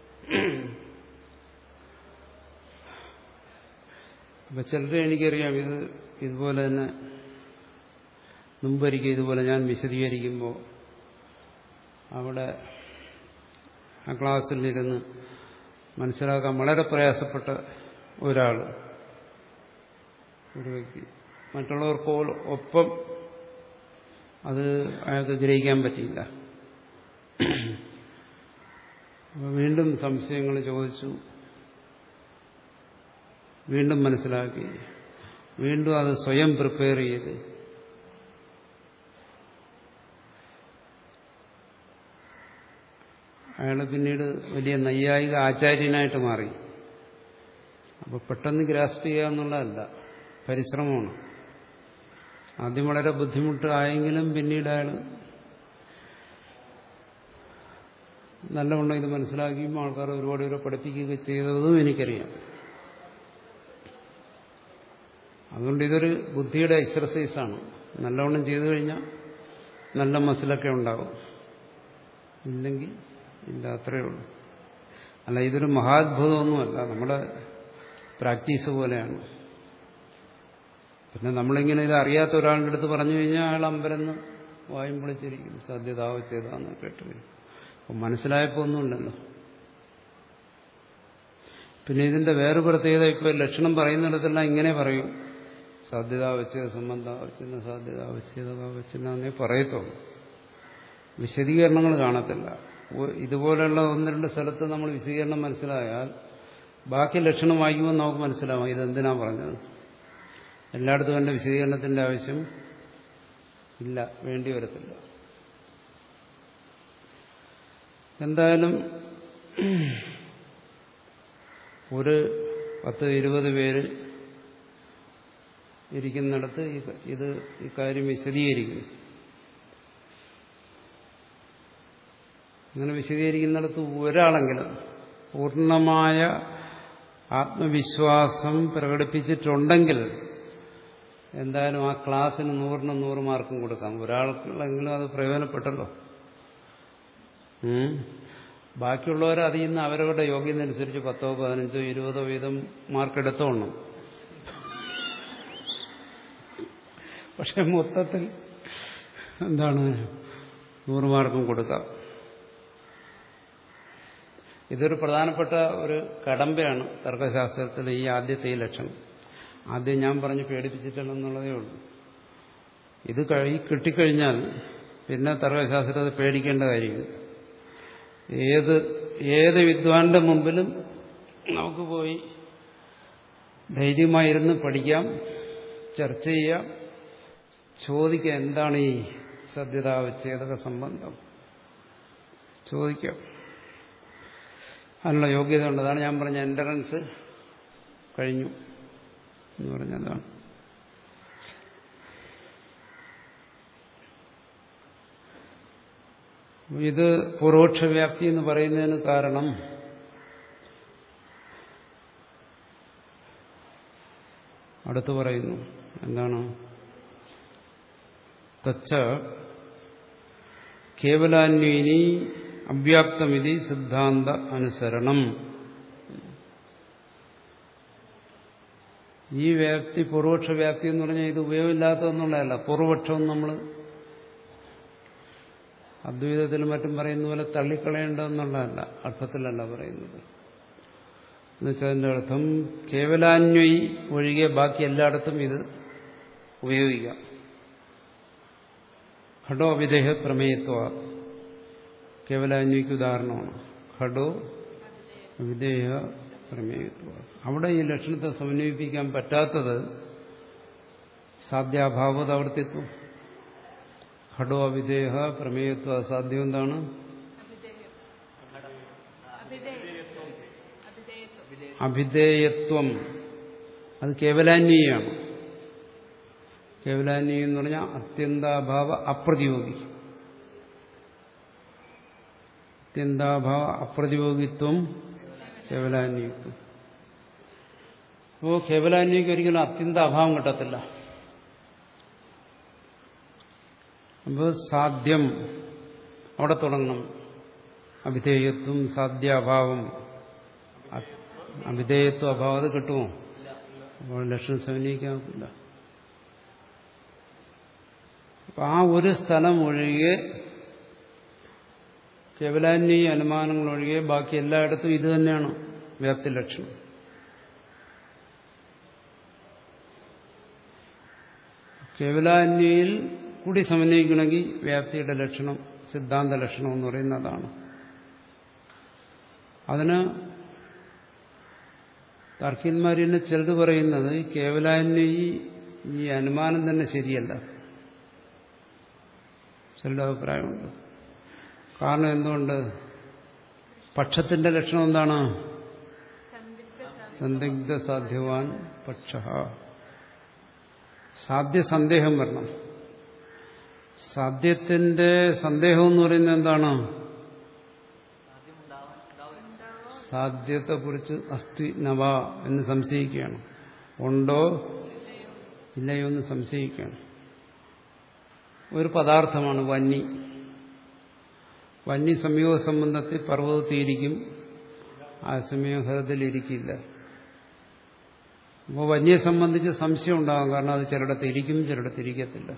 അപ്പം ചിലർ എനിക്കറിയാം, ഇത് ഇതുപോലെ തന്നെ മുമ്പൊരിക്കൽ ഇതുപോലെ ഞാൻ വിശദീകരിക്കുമ്പോൾ അവിടെ ആ ക്ലാസ്സിലിരുന്ന് മനസ്സിലാക്കാൻ വളരെ പ്രയാസപ്പെട്ട ഒരാൾ, ഒരു വ്യക്തി, മറ്റുള്ളവർക്ക് ഒപ്പം അത് അയാൾക്ക് ഗ്രഹിക്കാൻ പറ്റിയില്ല. അപ്പോൾ വീണ്ടും സംശയങ്ങൾ ചോദിച്ചു, വീണ്ടും മനസ്സിലാക്കി, വീണ്ടും അത് സ്വയം പ്രിപ്പയർ ചെയ്ത് അയാൾ പിന്നീട് വലിയ നൈയായിക ആചാര്യനായിട്ട് മാറി. അപ്പോൾ പെട്ടെന്ന് ഗ്രാസ്പ് ചെയ്യുക എന്നുള്ളതല്ല, പരിശ്രമമാണ്. ആദ്യം വളരെ ബുദ്ധിമുട്ടായെങ്കിലും പിന്നീട് അയാൾ നല്ലവണ്ണം ഇത് മനസ്സിലാക്കിയും ആൾക്കാർ ഒരുപാട് പേരെ പഠിപ്പിക്കുകയൊക്കെ ചെയ്തതും എനിക്കറിയാം. അതുകൊണ്ട് ഇതൊരു ബുദ്ധിയുടെ എക്സർസൈസാണ്. നല്ലവണ്ണം ചെയ്തു കഴിഞ്ഞാൽ നല്ല മസിലൊക്കെ ഉണ്ടാവും, ഇല്ലെങ്കിൽ ഇല്ല, അത്രയേ ഉള്ളൂ. അല്ല, ഇതൊരു മഹാത്ഭുതമൊന്നുമല്ല, നമ്മുടെ പ്രാക്ടീസ് പോലെയാണ്. പിന്നെ നമ്മളിങ്ങനെ ഇത് അറിയാത്ത ഒരാളുടെ അടുത്ത് പറഞ്ഞു കഴിഞ്ഞാൽ അയാൾ അമ്പരന്ന് വായും പൊളിച്ചിരിക്കും, സാധ്യതാവച്ഛേദാന്ന് കേട്ട് വരും. അപ്പം മനസ്സിലായപ്പോൾ ഒന്നുമില്ലല്ലോ. പിന്നെ ഇതിന്റെ വേറെ പ്രത്യേകത, ഇപ്പോൾ ലക്ഷണം പറയുന്നിടത്തെല്ലാം ഇങ്ങനെ പറയും, സാധ്യതാവച്ഛേദ സംബന്ധാവച്ഛിന്ന സാധ്യതാവച്ഛേദാവച്ഛിന്ന എന്നേ പറയത്തുള്ളൂ, വിശദീകരണങ്ങൾ കാണത്തില്ല. ഇതുപോലെയുള്ള ഒന്ന് രണ്ട് സ്ഥലത്ത് നമ്മൾ വിശദീകരണം മനസ്സിലായാൽ ബാക്കി ലക്ഷണം വായിക്കുമ്പോൾ നമുക്ക് മനസ്സിലാവും ഇതെന്തിനാ പറഞ്ഞത്. എല്ലായിടത്തും എൻ്റെ വിശദീകരണത്തിന്റെ ആവശ്യം ഇല്ല, വേണ്ടി വരത്തില്ല. എന്തായാലും ഒരു പത്ത് ഇരുപത് പേര് ഇരിക്കുന്നിടത്ത് ഇത് ഇക്കാര്യം വിശദീകരിക്കുന്നു. ഇങ്ങനെ വിശദീകരിക്കുന്നിടത്ത് ഒരാളെങ്കിലും പൂർണ്ണമായ ആത്മവിശ്വാസം പ്രകടിപ്പിച്ചിട്ടുണ്ടെങ്കിൽ എന്തായാലും ആ ക്ലാസ്സിന് നൂറിന് നൂറ് മാർക്കും കൊടുക്കാം. ഒരാൾക്കെങ്കിലും അത് പ്രയോജനപ്പെട്ടല്ലോ. ബാക്കിയുള്ളവർ അതിൽ നിന്ന് അവരവരുടെ യോഗ്യത അനുസരിച്ച് പത്തോ പതിനഞ്ചോ ഇരുപതോ വീതം മാർക്കെടുത്തോണം. പക്ഷെ മൊത്തത്തിൽ എന്താണ്, നൂറ് മാർക്കും കൊടുക്കാം. ഇതൊരു പ്രധാനപ്പെട്ട ഒരു കടമ്പയാണ് തർക്കശാസ്ത്രത്തിൽ, ഈ ആദ്യത്തെ ഈ ലക്ഷണം. ആദ്യം ഞാൻ പറഞ്ഞ് പേടിപ്പിച്ചിട്ടില്ലെന്നുള്ളതേ ഉള്ളൂ. ഇത് കഴി കിട്ടിക്കഴിഞ്ഞാൽ പിന്നെ തർക്കശാസ്ത്രത്തെ പേടിക്കേണ്ട കാര്യമില്ല. ഏത് ഏത് വിദ്വാന്റെ മുമ്പിലും നമുക്ക് പോയി ധൈര്യമായിരുന്ന് പഠിക്കാം, ചർച്ച ചെയ്യാം, ചോദിക്കാം എന്താണ് ഈ സാധ്യതാവച്ഛേദക സംബന്ധം, ചോദിക്കാം. അതിനുള്ള യോഗ്യത ഉള്ളതാണ്. ഞാൻ പറഞ്ഞ എൻട്രൻസ് കഴിഞ്ഞു എന്ന് പറഞ്ഞതാണ്. ഇത് പൂർവോക്ഷ വ്യാപ്തി എന്ന് പറയുന്നതിന് കാരണം അടുത്ത് പറയുന്നു. എന്താണ്? തച്ച കേവലാന്വേനി അവ്യാപ്തമിതി സിദ്ധാന്ത അനുസരണം. ഈ വ്യാപ്തി പൂർവോക്ഷ വ്യാപ്തി എന്ന് പറഞ്ഞാൽ ഇത് ഉപയോഗമില്ലാത്തതെന്നുള്ളതല്ല. പൂർവപക്ഷം നമ്മൾ അദ്വൈതത്തിലും മറ്റും പറയുന്ന പോലെ തള്ളിക്കളയേണ്ടതെന്നുള്ളതല്ല, അർത്ഥത്തിലല്ല പറയുന്നത്. എന്നുവെച്ചാൽ അതിൻ്റെ അർത്ഥം കേവലാന്വയി ഒഴികെ ബാക്കി എല്ലായിടത്തും ഇത് ഉപയോഗിക്കാം. ഘടോ അവിധേയ പ്രമേയത്വ കേവലാന്വയ്ക്ക് ഉദാഹരണമാണ്. ഘടോ അവിധേയ പ്രമേയത്വ. അവിടെ ഈ ലക്ഷണത്തെ സമന്വയിപ്പിക്കാൻ പറ്റാത്തത് സാധ്യാഭാവതാവർത്തിത്വം. ഘടോ അവിധേയ പ്രമേയത്വ അസാധ്യം എന്താണ്? അഭിധേയത്വം. അത് കേവലാന്വയാണ്. കേവലാന്വയം എന്ന് പറഞ്ഞാൽ അത്യന്താഭാവ അപ്രതിയോഗി. അത്യന്താഭാവ അപ്രതിയോഗിത്വം കേവലാന്വയിത്വം. അപ്പോൾ കേവലാന്വയ്ക്ക് ഒരിക്കലും അത്യന്ത അഭാവം കിട്ടത്തില്ല. അപ്പോൾ സാധ്യം അവിടെ തുടങ്ങണം. അഭിധേയത്വം സാധ്യാഭാവം. അഭിധേയത്വ അഭാവം അത് കിട്ടുമോ? അപ്പോൾ ലക്ഷണം സമന്വയിക്കാനില്ല. അപ്പം ആ ഒരു സ്ഥലം ഒഴികെ, കേവലാന്വയി അനുമാനങ്ങൾ ഒഴികെ ബാക്കി എല്ലായിടത്തും ഇത് തന്നെയാണ് വ്യാപ്തി ലക്ഷണം. കേവലാന്വയിൽ കൂടി സമന്വയിക്കണമെങ്കിൽ വ്യാപ്തിയുടെ ലക്ഷണം സിദ്ധാന്ത ലക്ഷണം എന്ന് പറയുന്നതാണ്. അതിന് താർക്കികന്മാരിൽ ചിലത് പറയുന്നത് കേവലാന്വയി ഈ അനുമാനം തന്നെ ശരിയല്ല. ചിലരുടെ അഭിപ്രായമുണ്ട്. കാരണം എന്തുകൊണ്ട്? പക്ഷത്തിന്റെ ലക്ഷണം എന്താണ്? സന്ദിഗ്ധ സാധ്യവാൻ പക്ഷ. സാധ്യസന്ദേഹം വരണം. സാധ്യത്തിന്റെ സന്ദേഹം എന്ന് പറയുന്നത് എന്താണ്? സാധ്യത്തെക്കുറിച്ച് അസ്തി നവ എന്ന് സംശയിക്കുകയാണ്. ഉണ്ടോ ഇല്ലയോ എന്ന് സംശയിക്കുകയാണ്. ഒരു പദാർത്ഥമാണ് വന്നി. വന്നി സംയോഗ സംബന്ധത്തിൽ പർവ്വതത്തിയിരിക്കും, ആ സമയം ഹൃദയത്തിലിരിക്കില്ല. അപ്പോൾ വന്യെ സംബന്ധിച്ച് സംശയം ഉണ്ടാകും. കാരണം അത് ചിലയിടത്ത് ഇരിക്കും, ചിലയിടത്ത് ഇരിക്കത്തില്ല.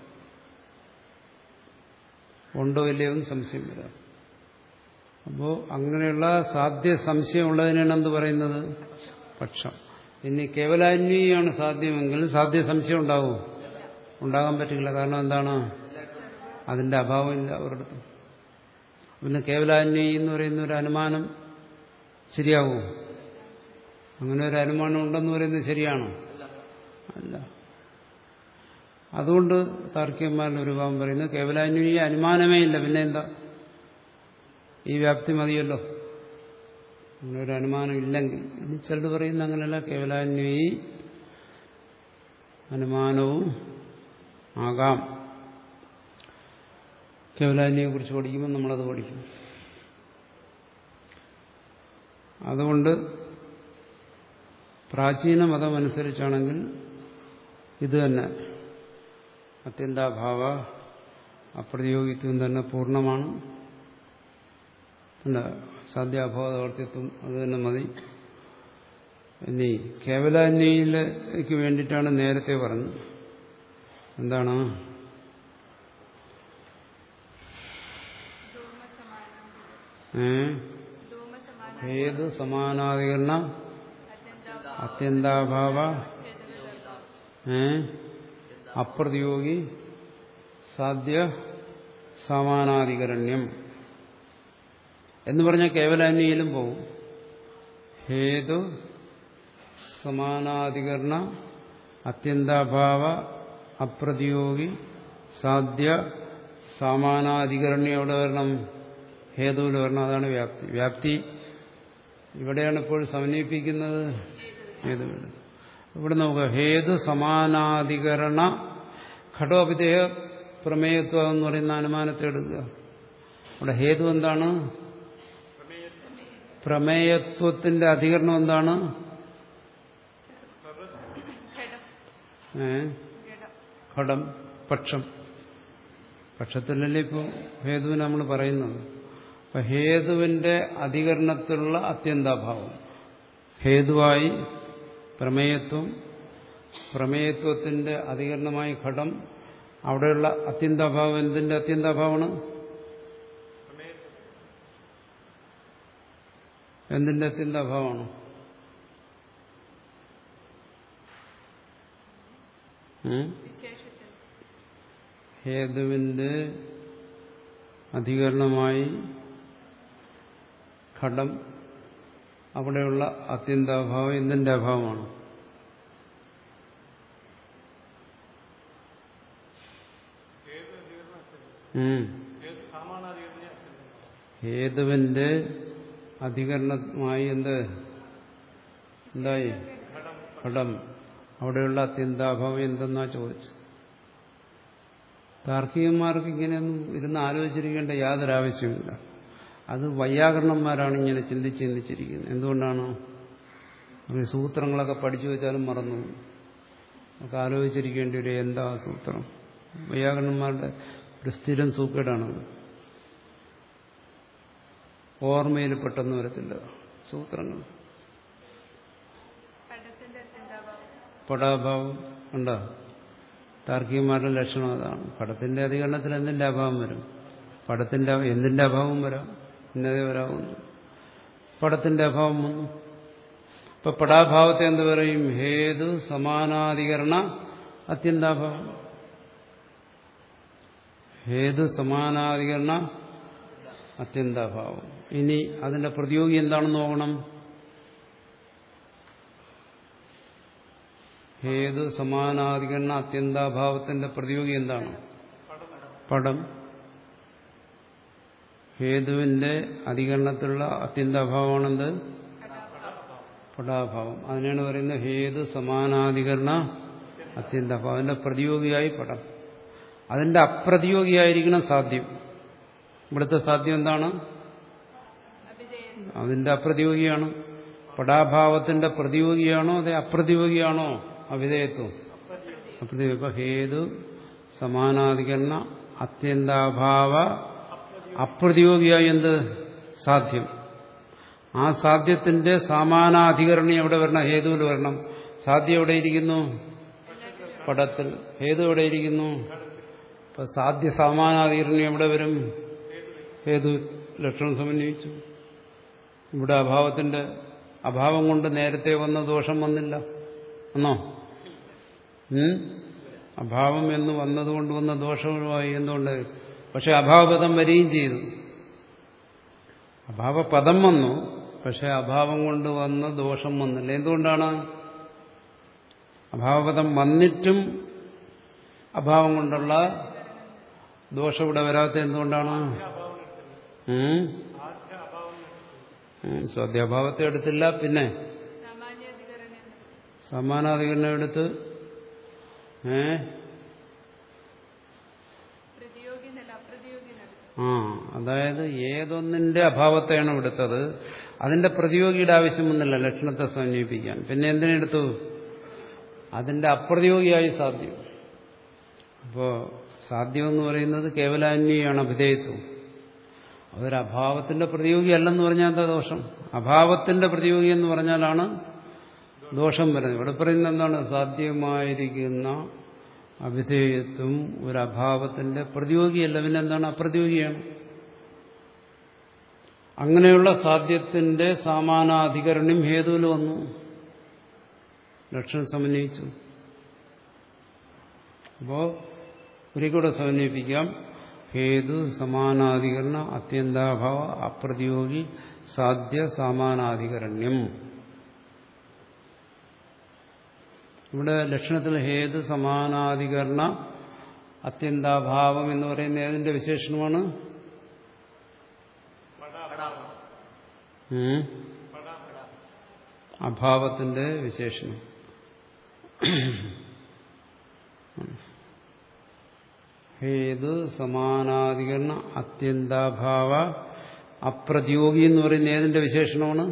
ഉണ്ടോ ഇല്ലയോ എന്ന് സംശയം വരാം. അപ്പോൾ അങ്ങനെയുള്ള സാധ്യ സംശയമുള്ളതിനാണ് എന്ത് പറയുന്നത്? പക്ഷം. ഇനി കേവലാന്വയാണ് സാധ്യമെങ്കിൽ സാധ്യ സംശയം ഉണ്ടാവും? ഉണ്ടാകാൻ പറ്റില്ല. കാരണം എന്താണ്? അതിന്റെ അഭാവമില്ല ഒരിടത്തും. പിന്നെ കേവലാന്വയി എന്ന് പറയുന്ന ഒരു അനുമാനം ശരിയാവും? അങ്ങനെ ഒരു അനുമാനം ഉണ്ടെന്ന് പറയുന്നത് ശരിയാണോ? അല്ല. അതുകൊണ്ട് താർക്കികന്മാരിൽ ഒരു ഭാഗം പറയുന്നത് കേവലാന്വയി അനുമാനമേ ഇല്ല, പിന്നെ എന്താ? ഈ വ്യാപ്തി മതിയല്ലോ. അങ്ങനെ ഒരു അനുമാനം ഇല്ലെങ്കിൽ. ഇനി ചിലർ പറയുന്ന അങ്ങനെയല്ല, കേവലാന്വയി അനുമാനവും ആകാം. കേവലാന്വയെ കുറിച്ച് പഠിക്കുമ്പോൾ നമ്മളത് പഠിക്കും. അതുകൊണ്ട് പ്രാചീന മതമനുസരിച്ചാണെങ്കിൽ ഇത് തന്നെ അത്യന്താഭാവ അപ്രതിയോഗിത്വം തന്നെ പൂർണ്ണമാണ്. അല്ല, സാധ്യാഭാവതവർത്തിത്വം അത് തന്നെ മതി. ഇനി കേവലാന്വയിലേക്ക് വേണ്ടിയിട്ടാണ് നേരത്തെ പറഞ്ഞത്. എന്താണ്? ഹേതു സമാനാധികരണ അത്യന്താഭാവ അപ്രതിയോഗി സാധ്യ സമാനാധികരണ്യം എന്ന് പറഞ്ഞാൽ കേവലാന്വയിലും പോകും. ഹേതു സമാനാധികരണ അത്യന്താഭാവ അപ്രതിയോഗി സാധ്യ സമാനാധികരണ്യം എവിടെ വരണം? ഹേതുവിൽ വരണം. അതാണ് വ്യാപ്തി. വ്യാപ്തി ഇവിടെയാണ് ഇപ്പോൾ സമന്വയിപ്പിക്കുന്നത്. ഹേതുവിൽ. ഇവിടെ നമുക്ക് ഹേതു സമാനാധികരണ ഘടോപദേഹ പ്രമേയത്വം എന്ന് പറയുന്ന അനുമാനത്തെ എടുക്കുക. അവിടെ ഹേതു എന്താണ്? പ്രമേയത്വത്തിന്റെ അധികരണം എന്താണ്? ഏ ഘടം, പക്ഷം. പക്ഷത്തിലല്ലേ ഇപ്പോൾ ഹേതുവിന് നമ്മൾ പറയുന്നത്. അപ്പൊ ഹേതുവിന്റെ അധികരണത്തിലുള്ള അത്യന്താഭാവം. ഹേതുവായി പ്രമേയത്വം, പ്രമേയത്വത്തിന്റെ അധികരണമായി ഘടം. അവിടെയുള്ള അത്യന്താഭാവം എന്തിന്റെ അത്യന്താഭാവമാണ്? എന്തിന്റെ അത്യന്താഭാവമാണ്? ഹേതുവിന്റെ അധികരണമായി ഘടം. അവിടെയുള്ള അത്യന്താഭാവം എന്തിന്റെ അഭാവമാണ്? ഹേതുവിന്റെ അധികരണമായി എന്ത് എന്തായി ഘടം. അവിടെയുള്ള അത്യന്താഭാവം എന്തെന്നാ ചോദിച്ചു. താർക്കികന്മാർക്ക് ഇങ്ങനെയൊന്നും ഇരുന്ന് ആലോചിച്ചിരിക്കേണ്ട യാതൊരു ആവശ്യമില്ല. അത് വൈയാകരണന്മാരാണ് ഇങ്ങനെ ചിന്തിച്ച് ചിന്തിച്ചിരിക്കുന്നത്. എന്തുകൊണ്ടാണ്? അവർ സൂത്രങ്ങളൊക്കെ പഠിച്ചു വെച്ചാലും മറന്നു. നമുക്ക് ആലോചിച്ചിരിക്കേണ്ടി ഒരു എന്താ സൂത്രം. വൈയാകരണന്മാരുടെ ഒരു സ്ഥിരം സൂക്കേടാണത്. ഓർമ്മയിൽ പെട്ടെന്ന് വരത്തില്ല സൂത്രങ്ങൾ. പടാഭാവം ഉണ്ടോ? താർക്കികന്മാരുടെ ലക്ഷണം അതാണ്. പടത്തിന്റെ അധികരണത്തിൽ എന്തിന്റെ അഭാവം വരും? പടത്തിന്റെ എന്തിന്റെ അഭാവം വരാം? ഇന്നതേ വരാവുന്നു. പടത്തിന്റെ അഭാവം വന്നു. ഇപ്പൊ പടാഭാവത്തെ എന്ത് പറയും? ഹേതു സമാനാധികരണ അത്യന്താഭാവം. ഹേതു സമാനാധികരണ അത്യന്താഭാവം. ഇനി അതിന്റെ പ്രതിയോഗി എന്താണെന്ന് നോക്കണം. ഹേതു സമാനാധികരണ അത്യന്താഭാവത്തിന്റെ പ്രതിയോഗി എന്താണ്? പടം. ഹേതുവിന്റെ അധികരണത്തിലുള്ള അത്യന്താഭാവമാണെന്ത്? പടാഭാവം. അതിനാണ് പറയുന്നത് ഹേതു സമാനാധികരണ അത്യന്താഭാവം. അതിന്റെ പ്രതിയോഗിയായി പടം. അതിന്റെ അപ്രതിയോഗിയായിരിക്കണം സാധ്യം. ഇവിടുത്തെ സാധ്യം എന്താണ്? അതിന്റെ അപ്രതിയോഗിയാണ്. പടാഭാവത്തിന്റെ പ്രതിയോഗിയാണോ അതെ അപ്രതിയോഗിയാണോ അവിധേയത്വം? അപ്രതിയോഗി. ഇപ്പൊ ഹേതു സമാനാധികരണ അത്യന്താഭാവ അപ്രതിയോഗിയായി എന്ത്? സാധ്യം. ആ സാധ്യത്തിന്റെ സമാനാധികരണി എവിടെ വരണം? ഹേതുവിൽ വരണം. സാധ്യം എവിടെ ഇരിക്കുന്നു? പടത്തിൽ. ഹേതു എവിടെ ഇരിക്കുന്നു? ഇപ്പൊ സാധ്യ സമാനാധികരണി എവിടെ വരും? ഹേതു. ലക്ഷണം സമന്വയിച്ചു. ഇവിടെ അഭാവത്തിന്റെ അഭാവം കൊണ്ട് നേരത്തെ വന്ന ദോഷം വന്നില്ല എന്നോ? അഭാവം എന്ന് വന്നതുകൊണ്ട് വന്ന ദോഷമായി. എന്തുകൊണ്ട്? പക്ഷെ അഭാവപദം വരികയും ചെയ്തു. അഭാവപദം വന്നു, പക്ഷെ അഭാവം കൊണ്ട് വന്ന ദോഷം വന്നില്ല. എന്തുകൊണ്ടാണ്? അഭാവപദം വന്നിട്ടും അഭാവം കൊണ്ടുള്ള ദോഷം ഇവിടെ വരാത്ത എന്തുകൊണ്ടാണ്? സ്വാധ്യാഭാവത്തെ എടുത്തില്ല. പിന്നെ സമാനാധികരണം എടുത്ത് ഏ ആ അതായത് ഏതൊന്നിന്റെ അഭാവത്തെയാണ് എടുത്തത്, അതിന്റെ പ്രതിയോഗിയുടെ ആവശ്യം വന്നില്ല ലക്ഷണത്തെ സമന്വയിപ്പിക്കാൻ. പിന്നെ എന്തിനെടുത്തു? അതിന്റെ അപ്രതിയോഗിയായി സാധ്യം. അപ്പോ സാധ്യം എന്ന് പറയുന്നത് കേവലാന്യാണ് അഭിധേയത്വം. അതൊരു അഭാവത്തിന്റെ പ്രതിയോഗി അല്ലെന്ന് പറഞ്ഞാൽ എന്താ ദോഷം? അഭാവത്തിന്റെ പ്രതിയോഗി എന്ന് പറഞ്ഞാലാണ് ദോഷം വരുന്നത്. ഇവിടെ പറയുന്നത് എന്താണ്? സാധ്യമായിരിക്കുന്ന അഭിധേയത്വം ഒരു അഭാവത്തിന്റെ പ്രതിയോഗിയല്ല, പിന്നെ എന്താണ്? അപ്രതിയോഗിയാണ്. അങ്ങനെയുള്ള സാധ്യത്തിന്റെ സമാനാധികരണം ഹേതുവിൽ വന്നു, ലക്ഷണം സമന്വയിച്ചു. അപ്പോ ഒരിക്കൂടെ സമന്വയിപ്പിക്കാം. ഹേതു സമാനാധികരണ അത്യന്താഭാവ അപ്രതിയോഗി സാധ്യ സമാനാധികരണ്യം. ഇവിടെ ലക്ഷണത്തിൽ ഹേതു സമാനാധികരണ അത്യന്താഭാവം എന്ന് പറയുന്ന ഏതിന്റെ വിശേഷണമാണ്? അഭാവത്തിന്റെ വിശേഷണം. ഹേതു സമാനാധികരണ അത്യന്താഭാവ അപ്രതിയോഗി എന്ന് പറയുന്ന ഏതിന്റെ വിശേഷണമാണ്?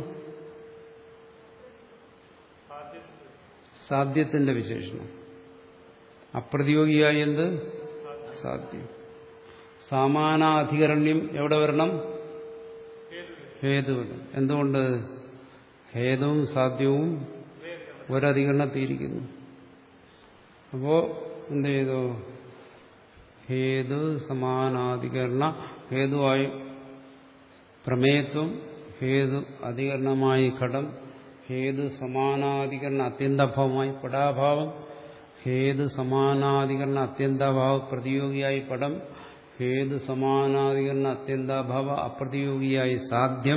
സാധ്യത്തിന്റെ വിശേഷണം. അപ്രതിയോഗിയായി എന്ത്? സാധ്യം. സമാനാധികരണ്യം എവിടെ വരണം? ഹേതുവിൽ. എന്തുകൊണ്ട്? ഹേതുവും സാധ്യവും ഒരധികരണത്തിയിരിക്കുന്നു. അപ്പോ എന്ത് ചെയ്തു? ഹേതു സമാനാധികരണ ഹേതുവായി പ്രമേയത്വം, ഹേതു അധികരണമായി ഘടം, ഹേതു സമാനാധികരണ അത്യന്താഭാവമായി പടാഭാവം, ഹേതു സമാനാധികരണ അത്യന്താഭാവ പ്രതിയോഗിയായി പടം, ഹേതു സമാനാധികരണ അത്യന്താഭാവ അപ്രതിയോഗിയായി സാധ്യം,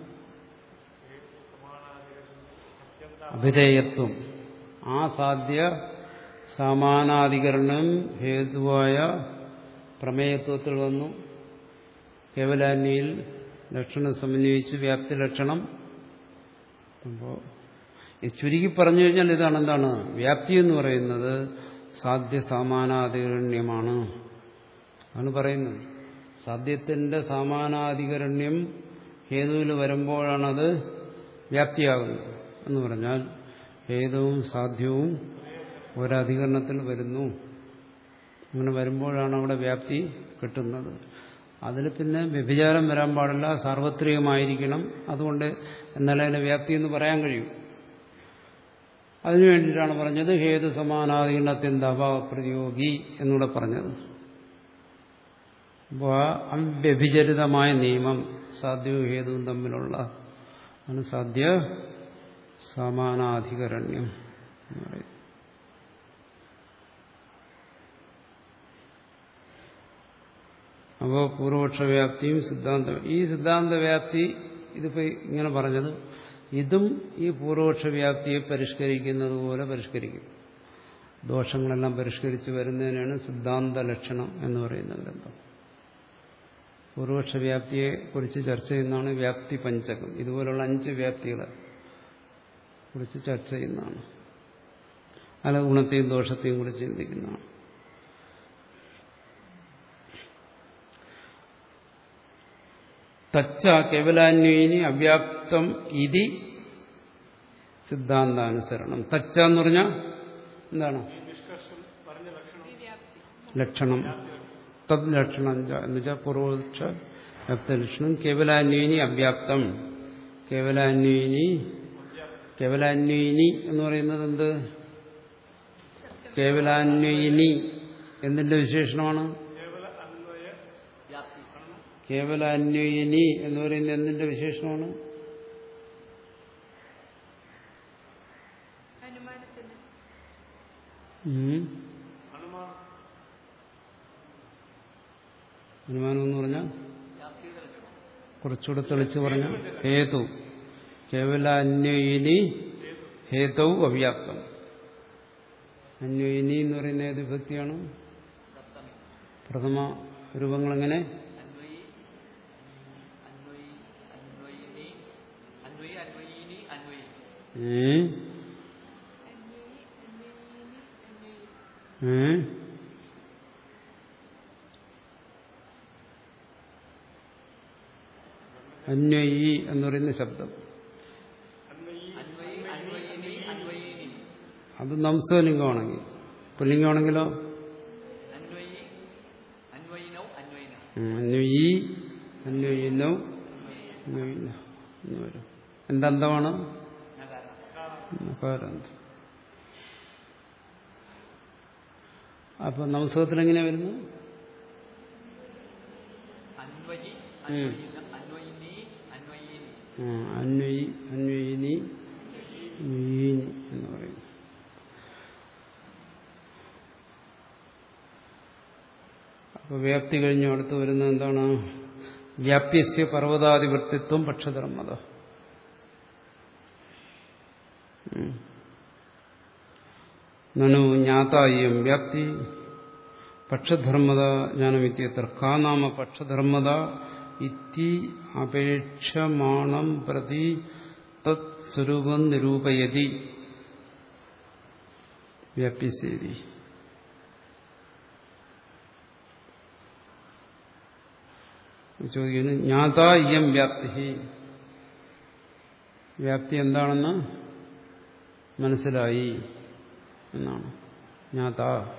അഭിധേയത്വം. ആ സാധ്യ സമാനാധികരണം ഹേതുവായ പ്രമേയത്വത്തിൽ വന്നു. കേവലാന്വയിൽ ലക്ഷണം സമന്വയിച്ച് വ്യാപ്തി ലക്ഷണം. അപ്പോൾ ചുരുക്കി പറഞ്ഞു കഴിഞ്ഞാൽ ഇതാണ് എന്താണ് വ്യാപ്തി എന്ന് പറയുന്നത് സാധ്യ സമാനാധികരണ്യമാണ്. ആണ് പറയുന്നത്. സാധ്യത്തിന്റെ സമാനാധികരണ്യം ഹേതുവിൽ വരുമ്പോഴാണത് വ്യാപ്തിയാകുന്നത് എന്ന് പറഞ്ഞാൽ ഹേതുവും സാധ്യവും ഒരധികരണത്തിൽ വരുന്നു. അങ്ങനെ വരുമ്പോഴാണ് അവിടെ വ്യാപ്തി കിട്ടുന്നത്. അതിൽ പിന്നെ വ്യഭിചാരം വരാൻ പാടില്ല, സാർവത്രികമായിരിക്കണം. അതുകൊണ്ട് എന്നാലേ അതിനെ വ്യാപ്തി എന്ന് പറയാൻ കഴിയും. അതിനു വേണ്ടിയിട്ടാണ് പറഞ്ഞത് ഹേതു സമാനാധികരണത്തിന്റെ അഭാവ പ്രതിയോഗി എന്നൂടെ പറഞ്ഞത്. അപ്പോൾ ആ അവ്യഭിചരിതമായ നിയമം സാധ്യവും ഹേതുവും തമ്മിലുള്ള ആണ് സാധ്യ സമാനാധികരണ്യം എന്ന് പറയുന്നത്. അപ്പോൾ പൂർവപക്ഷ വ്യാപ്തിയും സിദ്ധാന്ത ഈ സിദ്ധാന്ത വ്യാപ്തി ഇതിപ്പോ ഇങ്ങനെ പറഞ്ഞത് ഇതും ഈ പൂർവപക്ഷ വ്യാപ്തിയെ പരിഷ്കരിക്കുന്നത് പോലെ പരിഷ്കരിക്കും. ദോഷങ്ങളെല്ലാം പരിഷ്കരിച്ച് വരുന്നതിനാണ് സിദ്ധാന്ത ലക്ഷണം എന്ന് പറയുന്ന ഗ്രന്ഥം. പൂർവപക്ഷ വ്യാപ്തിയെ കുറിച്ച് ചർച്ച ചെയ്യുന്നതാണ് വ്യാപ്തി പഞ്ചകം. ഇതുപോലുള്ള അഞ്ച് വ്യാപ്തികളെ കുറിച്ച് ചർച്ച ചെയ്യുന്നതാണ്. അല്ല ഗുണത്തെയും ദോഷത്തെയും കുറിച്ച് ചിന്തിക്കുന്നതാണ്. തച്ച കേവലാന്വേനി അവ്യാപ്തം ഇതി സിദ്ധാന്താനുസരണം. തച്ച എന്ന് പറഞ്ഞാൽ എന്താണ്? ലക്ഷണം. തദ് ലക്ഷണം എന്ന് വെച്ചാൽ പൂർവപക്ഷ വ്യാപ്തലക്ഷണം. കേവലാന്വേനി അവ്യാപ്തം. കേവലാന്വേനി കേവലാന്വേനി എന്ന് പറയുന്നത് എന്ത്? കേവലാന്വേനി എന്തിന്റെ വിശേഷണമാണ്? കേവലാന്വേനി എന്ന് പറയുന്നത് എന്തിന്റെ വിശേഷണമാണ്? അനുമാനം എന്ന് പറഞ്ഞാൽ കുറച്ചുകൂടെ തെളിച്ച് പറഞ്ഞ ഹേതു. കേവലാന്വേനി ഹേതു അവ്യാപ്തം. അന്വേനി എന്ന് പറയുന്ന ഏത് വിഭക്തിയാണ്? പ്രഥമ രൂപങ്ങളെങ്ങനെ? അന്വയി എന്ന് പറയുന്ന ശബ്ദം അത് നംസലിംഗമാണെങ്കിൽ, പുല്ലിംഗമാണെങ്കിലോ അന്വയി അന്വയിനോ എന്ന് വരും. എന്തന്തമാണ്? അപ്പൊ നംസകത്തിൽ എങ്ങനെയാ വരുന്നത്? അന്വയി അന്വയിനി എന്ന് പറയും. അപ്പൊ വ്യാപ്തി കഴിഞ്ഞു അടുത്ത് വരുന്നത് എന്താണ്? വ്യാപ്യസ്യ പർവ്വതാധിപത്യത്വം പക്ഷധർമ്മത. നനു ജ്ഞാതായം വ്യാപ്തി പക്ഷധർമ്മത ജ്ഞാനമിത്യത്ര കാ നാമ പക്ഷധർമ്മത ഇത്തി അപേക്ഷമാണം പ്രതി തത് സ്വരൂപം നിരൂപയതി വ്യാപ്യസേതി. ചോദിക്കുന്നു ജ്ഞാതാ ഇയം വ്യാപ്തി. വ്യാപ്തി എന്താണെന്ന് മനസ്സിലായി എന്നാണ്. ജ്ഞാത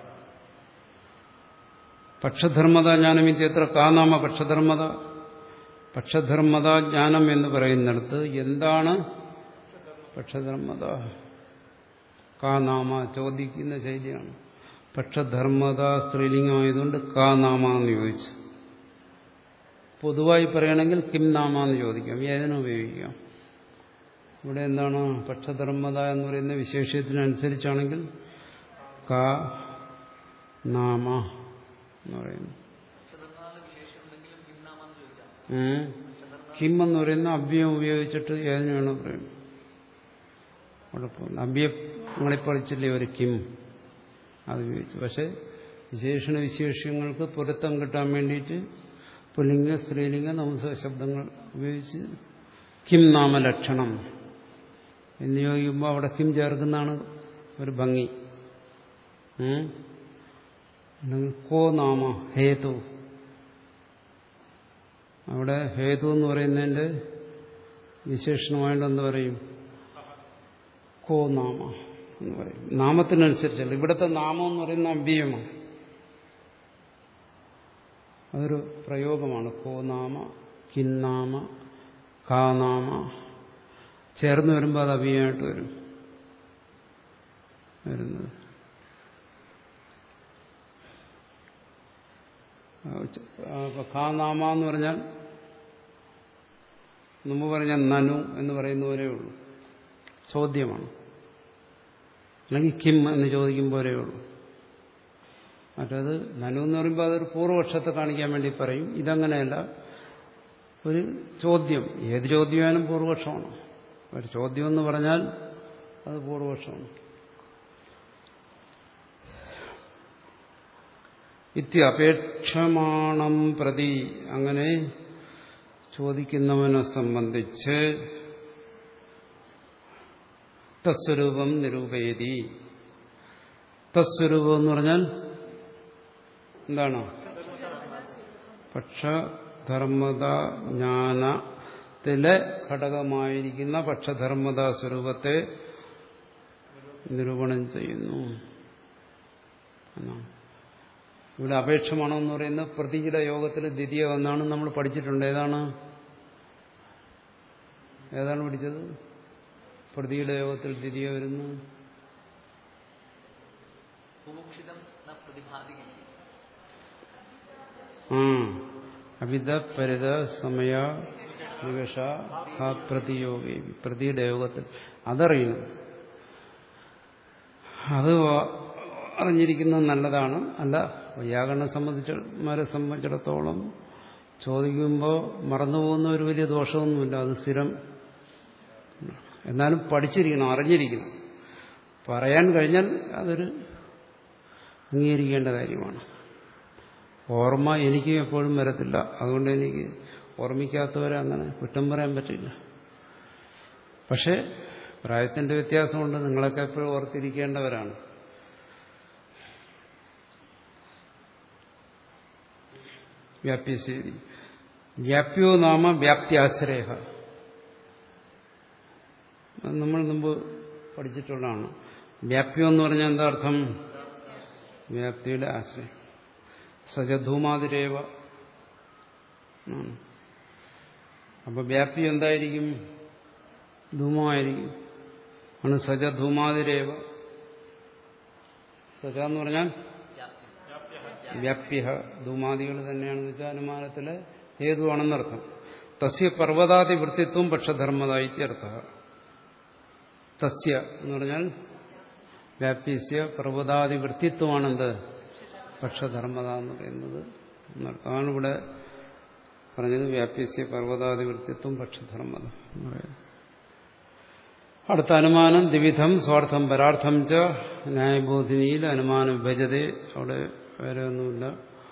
പക്ഷധർമ്മത ജ്ഞാനമിത്യത്ര കാ നാമ പക്ഷധർമ്മത. പക്ഷധർമ്മത ജ്ഞാനം എന്ന് പറയുന്നിടത്ത് എന്താണ് പക്ഷധർമ്മത? കാ നാമ ചോദിക്കുന്ന ശൈലിയാണ്. പക്ഷധർമ്മത സ്ത്രീലിംഗമായതുകൊണ്ട് കാ നാമ എന്ന് ചോദിച്ചു. പൊതുവായി പറയുകയാണെങ്കിൽ കിം നാമ എന്ന് ചോദിക്കാം, ഏതിനും ഉപയോഗിക്കാം. ഇവിടെ എന്താണ് പക്ഷധർമ്മത എന്ന് പറയുന്ന വിശേഷത്തിനനുസരിച്ചാണെങ്കിൽ കാ നാമ എന്ന് പറയുന്നു. കിം എന്ന് പറയുന്ന അവ്യം ഉപയോഗിച്ചിട്ട് ഏതിനു വേണം പറയും, കുഴപ്പമില്ല. അവ്യങ്ങളെ പഠിച്ചില്ലേ ഒരു കിം, അത് ഉപയോഗിച്ചു. പക്ഷെ വിശേഷണ വിശേഷ്യങ്ങൾക്ക് പൊരുത്തം കിട്ടാൻ വേണ്ടിയിട്ട് പുല്ലിംഗ സ്ത്രീലിംഗ നപുംസക ശബ്ദങ്ങൾ ഉപയോഗിച്ച് കിം നാമലക്ഷണം എന്ന് ചോദിക്കുമ്പോൾ അവിടെ കിം ചേർക്കുന്നതാണ് ഒരു ഭംഗി. അല്ലെങ്കിൽ കോ നാമ ഹേതു, അവിടെ ഹേതു എന്ന് പറയുന്നതിന്റെ വിശേഷണമായിട്ട് എന്ത് പറയും? കോ നാമ എന്ന് പറയും. നാമത്തിനനുസരിച്ചല്ല. ഇവിടുത്തെ നാമം എന്ന് പറയുന്ന അവ്യയമാണ്. അതൊരു പ്രയോഗമാണ്. കോ നാമ, കിന്നാമ, കാനാമ ചേർന്ന് വരുമ്പോൾ അത് അവ്യയമായിട്ട് വരും വരുന്നത്. കാനാമ എന്ന് പറഞ്ഞാൽ മുമ്പ് പറഞ്ഞ നനു എന്ന് പറയുന്ന പോലേ ഉള്ളൂ, ചോദ്യമാണ്. അല്ലെങ്കിൽ കിം എന്ന് ചോദിക്കും പോലേ ഉള്ളൂ. മറ്റേത് നനു എന്ന് പറയുമ്പോൾ അതൊരു പൂർവപക്ഷത്തെ കാണിക്കാൻ വേണ്ടി പറയും. ഇതങ്ങനെയല്ല, ഒരു ചോദ്യം. ഏത് ചോദ്യമായാലും പൂർവപക്ഷമാണ്. ഒരു ചോദ്യം എന്ന് പറഞ്ഞാൽ അത് പൂർവപക്ഷമാണ്. ഇത്യപേക്ഷമാണം പ്രതി, അങ്ങനെ ചോദിക്കുന്നവനെ സംബന്ധിച്ച് തസ്വരൂപം നിരൂപയതി. തസ്വരൂപം എന്ന് പറഞ്ഞാൽ എന്താണ്? പക്ഷധർമ്മത ജ്ഞാനത്തിലെ ഘടകമായിരിക്കുന്ന പക്ഷധർമ്മത സ്വരൂപത്തെ നിരൂപണം ചെയ്യുന്നു എന്നാണ്. ഇവിടെ അപേക്ഷമാണെന്ന് പറയുന്ന പ്രതിയുടെ യോഗത്തിൽ ദ്വിതീയ എന്നാണ് നമ്മൾ പഠിച്ചിട്ടുണ്ട്. ഏതാണ് ഏതാണ് പഠിച്ചത്? പ്രതിയുടെ യോഗത്തിൽ ദ്വിതീയ വരുന്നു. ആ അവിധ പരിത സമയ നികഷ പ്രതിയോഗി, പ്രതിയുടെ യോഗത്തിൽ അതറിയണം. അത് അറിഞ്ഞിരിക്കുന്നത് നല്ലതാണ്. അല്ല, വൈയാകരണ സംബന്ധിച്ചമാരെ സംബന്ധിച്ചിടത്തോളം ചോദിക്കുമ്പോൾ മറന്നുപോകുന്ന ഒരു വലിയ ദോഷമൊന്നുമില്ല. അത് സ്ഥിരം. എന്നാലും പഠിച്ചിരിക്കണം, അറിഞ്ഞിരിക്കണം. പറയാൻ കഴിഞ്ഞാൽ അതൊരു അംഗീകരിക്കേണ്ട കാര്യമാണ്. ഓർമ്മ എനിക്കും എപ്പോഴും വരത്തില്ല. അതുകൊണ്ട് എനിക്ക് ഓർമ്മിക്കാത്തവരെ അങ്ങനെ കുറ്റം പറയാൻ പറ്റില്ല. പക്ഷെ പ്രായത്തിന്റെ വ്യത്യാസമുണ്ട്. നിങ്ങളൊക്കെ എപ്പോഴും ഓർത്തിരിക്കേണ്ടവരാണ്. വ്യാപ്യശേരി വ്യാപ്യോ നാമ വ്യാപ്തിയാശ്രയ. നമ്മൾ മുമ്പ് പഠിച്ചിട്ടുള്ളതാണ്. വ്യാപ്യം എന്ന് പറഞ്ഞാൽ എന്താ അർത്ഥം? വ്യാപ്തിയുടെ ആശ്രയം. സജധൂമാതിരേവ. അപ്പൊ വ്യാപ്തി എന്തായിരിക്കും? ധൂമമായിരിക്കും. ആണ് സജധൂമാതിരേവ. സജ എന്ന് പറഞ്ഞാൽ വ്യാപ്യ, ധൂമാദികൾ തന്നെയാണെന്ന് വെച്ചാൽ അനുമാനത്തിലെ ഹേതുവാണെന്നർത്ഥം. തസ്യ പർവ്വതാദി വൃത്തിത്വം പക്ഷധർമ്മത ഇത്യർത്ഥ. തസ്യ എന്ന് പറഞ്ഞാൽ വ്യാപ്യസ്യ പർവ്വതാദി വൃത്തിത്വമാണെന്ത്? പക്ഷധർമ്മത എന്ന് പറയുന്നത്. അതാണ് ഇവിടെ പറഞ്ഞത്. വ്യാപ്യസ്യ പർവ്വതാദി വൃത്തിത്വം പക്ഷധർമ്മത എന്ന് പറയുന്നത്. അടുത്ത അനുമാനം ദ്വിവിധം സ്വാർത്ഥം പരാർത്ഥം ച. ന്യായബോധിനിയിൽ അനുമാനം വിഭജതേ. അവിടെ വേറെ ഒന്നുമില്ല.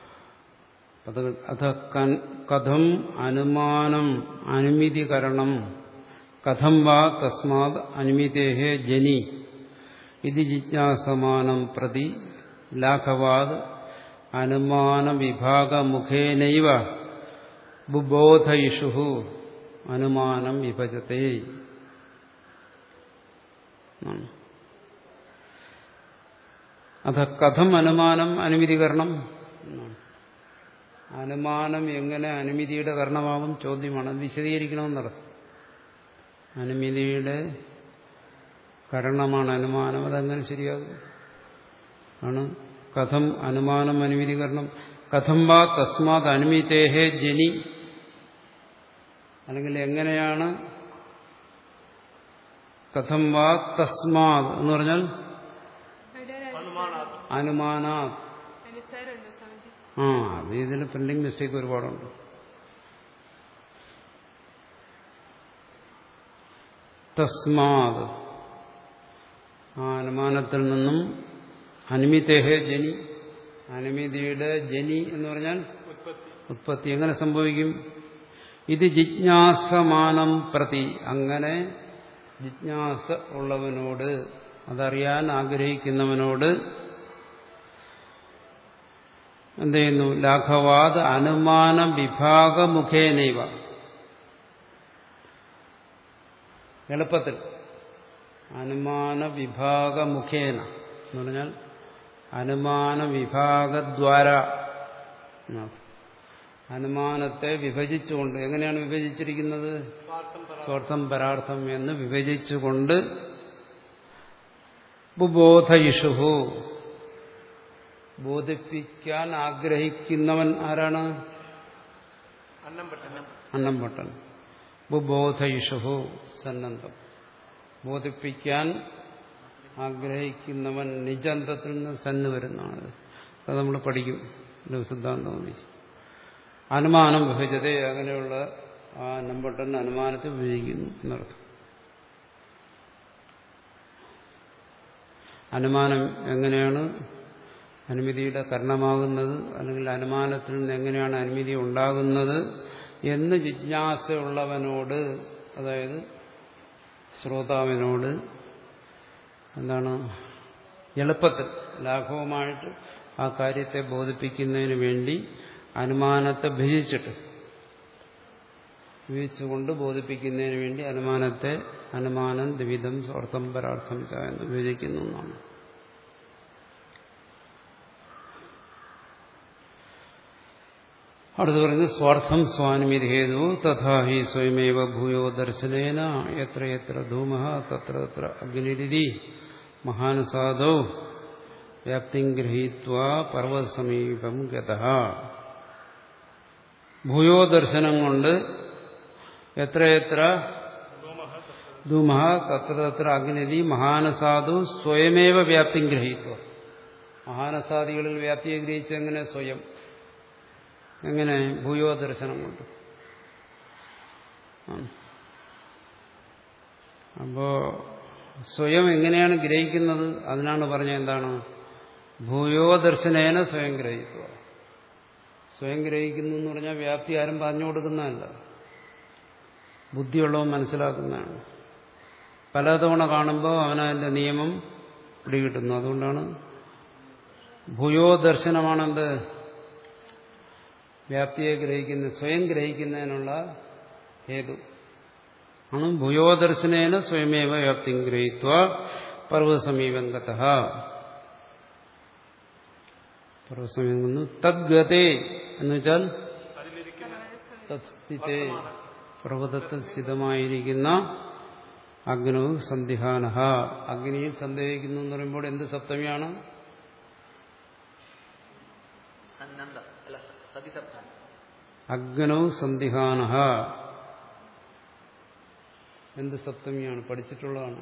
അത കഥം അനുമാനം അനുമിതികരണം കഥം വാ തസ്മാത് അനുമിതേഹേ ജനി ഇതി ജിജ്ഞാസമാനം പ്രതി ലാഘവാത് അനുമാന വിഭാഗമുഖേനൈവ ബുബോധയിഷു അനുമാനം വിഭജത്തെ. അത കഥം അനുമാനം അനുമതികരണം. അനുമാനം എങ്ങനെ അനുമതിയുടെ കാരണമാകും ചോദ്യമാണ്. അത് വിശദീകരിക്കണമെന്നർത്ഥം. അനുമതിയുടെ കാരണമാണ് അനുമാനം. അതെങ്ങനെ ശരിയാകും? ആണ് കഥം അനുമാനം അനുമതികരണം. കഥം വാ തസ്മാത് അനുമിതേഹേ ജനി. അല്ലെങ്കിൽ എങ്ങനെയാണ് കഥം വാ തസ്മാത് എന്ന് പറഞ്ഞാൽ അനുമാനാ. ആ അത് ഇതിൽ പ്രിന്റിംഗ് മിസ്റ്റേക്ക് ഒരുപാടുണ്ട്. തസ്മാത് ആ അനുമാനത്തിൽ നിന്നും അനുമിതേഹേ ജനി അനുമതിയുടെ ജനി എന്ന് പറഞ്ഞാൽ ഉത്പത്തി എങ്ങനെ സംഭവിക്കും? ഇത് ജിജ്ഞാസമാനം പ്രതി, അങ്ങനെ ജിജ്ഞാസ ഉള്ളവനോട്, അതറിയാൻ ആഗ്രഹിക്കുന്നവനോട് എന്ത് ചെയ്യുന്നു? ലാഘവാത് അനുമാന വിഭാഗമുഖേനൈവ, എളുപ്പത്തിൽ അനുമാന വിഭാഗമുഖേന എന്ന് പറഞ്ഞാൽ അനുമാന വിഭാഗദ്വാര, അനുമാനത്തെ വിഭജിച്ചുകൊണ്ട്. എങ്ങനെയാണ് വിഭജിച്ചിരിക്കുന്നത്? സ്വാർത്ഥം പരാർത്ഥം എന്ന് വിഭജിച്ചുകൊണ്ട് ബോധയിഷുഹു, ബോധിപ്പിക്കാൻ ആഗ്രഹിക്കുന്നവൻ ആരാണ്? അന്നംഭട്ടൻ. ബോധയിഷുഹു സന്നദ്ധം, ബോധിപ്പിക്കാൻ ആഗ്രഹിക്കുന്നവൻ. നിജന്തത്തിൽ നിന്ന് സന്ന് വരുന്നതാണ്. അത് നമ്മൾ പഠിക്കും സിദ്ധാന്തം. അനുമാനം വിഭജത, അങ്ങനെയുള്ള ആ നമ്പട്ടൻ അനുമാനത്തെ വിഭജിക്കുന്നു എന്നർത്ഥം. അനുമാനം എങ്ങനെയാണ് അനുമതിയുടെ കാരണമാകുന്നത്, അല്ലെങ്കിൽ അനുമാനത്തിൽ നിന്ന് എങ്ങനെയാണ് അനുമതി ഉണ്ടാകുന്നത് എന്ന് ജിജ്ഞാസയുള്ളവനോട്, അതായത് ശ്രോതാവിനോട് എന്താണ് എളുപ്പത്തിൽ ലാഘവമായിട്ട് ആ കാര്യത്തെ ബോധിപ്പിക്കുന്നതിന് വേണ്ടി അനുമാനത്തെ ഭജിച്ചിട്ട് വിഭജിച്ചുകൊണ്ട് ബോധിപ്പിക്കുന്നതിന് വേണ്ടി അനുമാനത്തെ അനുമാനം ദ്വിവിധം സ്വാർത്ഥം പരാർത്ഥം ച എന്ന് വിഭജിക്കുന്നു എന്നാണ്. അടുത്ത് പറയുന്നത് സ്വാർത്ഥം സ്വാനുമതി ഹേതു തഥാ ഹി സ്വയമേവ ഭൂയോ ദർശനേന എത്ര എത്ര ധൂമഃ തത്ര തത്ര അഗ്നിരിതി മഹാനുസാദോ വ്യാപ്തിം ഗൃഹീത്വാ പർവ്വതസമീപം ഗതഃ. ഭൂയോ ദർശനം കൊണ്ട് എത്രയെത്ര ധൂമഃ തത്ര തത്ര അഗ്നിരിതി മഹാനസാദു സ്വയമേവ വ്യാപ്തിം ഗൃഹീത്വ. മഹാനസാദികളിൽ വ്യാപ്തിയെ ഗ്രഹിച്ച് എങ്ങനെ? സ്വയം. എങ്ങനെ? ഭൂയോ ദർശനം കൊണ്ട്. അപ്പോ സ്വയം എങ്ങനെയാണ് ഗ്രഹിക്കുന്നത്? അതിനാണ് പറഞ്ഞത് എന്താണ്? ഭൂയോ ദർശനേന സ്വയം ഗ്രഹിക്കുക. സ്വയം ഗ്രഹിക്കുന്നു എന്ന് പറഞ്ഞാൽ വ്യാപ്തി ആരും പറഞ്ഞു കൊടുക്കുന്നതല്ല, ബുദ്ധിയുള്ളവൻ മനസ്സിലാക്കുന്നതാണ്. പലതവണ കാണുമ്പോൾ അവനതിന്റെ നിയമം പിടികിട്ടുന്നു. അതുകൊണ്ടാണ് ഭൂയോ ദർശനമാണെന്ത്? വ്യാപ്തിയെ ഗ്രഹിക്കുന്ന, സ്വയം ഗ്രഹിക്കുന്നതിനുള്ള ഹേതു ആണ്. ഭൂയോ ദർശനേന സ്വയമേവ വ്യാപ്തി ഗ്രഹിത്വ പർവ്വതസമീപം ഗതഃ. പർവ്വതസമീപം തദ്ഗതേ എന്ന് വെച്ചാൽ തത്സ്ഥിതേ, പർവ്വതത്തിൽ സ്ഥിതമായിരിക്കുന്ന അഗ്നോ സന്ദിഹാനഃ. അഗ്നിയിൽ സന്ദേഹിക്കുന്നു എന്ന് പറയുമ്പോൾ എന്ത് സപ്തമിയാണ്? അഗ്നോ സന്ദിഹാനഃ. എന്ത് സപ്തമിയാണ്? പഠിച്ചിട്ടുള്ളതാണ്.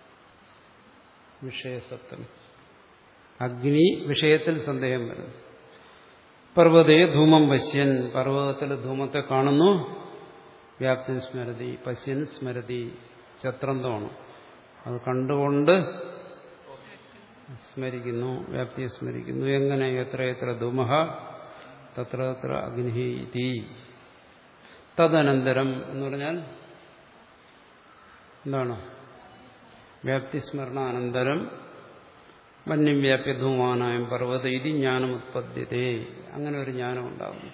വിഷയസപ്തമി. അഗ്നി വിഷയത്തിൽ സന്ദേഹം വരുന്നു. പർവ്വതേ ധൂമം പശ്യൻ, പർവ്വതത്തിലെ ധൂമത്തെ കാണുന്നു. വ്യാപ്തി സ്മരതി, പശ്യൻ സ്മരതി, ചത്രന്തമാണ്. അത് കണ്ടുകൊണ്ട് സ്മരിക്കുന്നു, വ്യാപ്തിയെ സ്മരിക്കുന്നു. എങ്ങനെ? എത്ര എത്ര ധൂമഃ തത്ര തത്ര അഗ്നിഹി. തദനന്തരം എന്ന് പറഞ്ഞാൽ എന്താണ്? വ്യാപ്തി സ്മരണാനന്തരം വന്യം വ്യാപ്യ ധൂമാനായം പർവ്വത ഇതി ജ്ഞാനം ഉത്പദ്യതേ. അങ്ങനെ ഒരു ജ്ഞാനം ഉണ്ടാകുന്നു.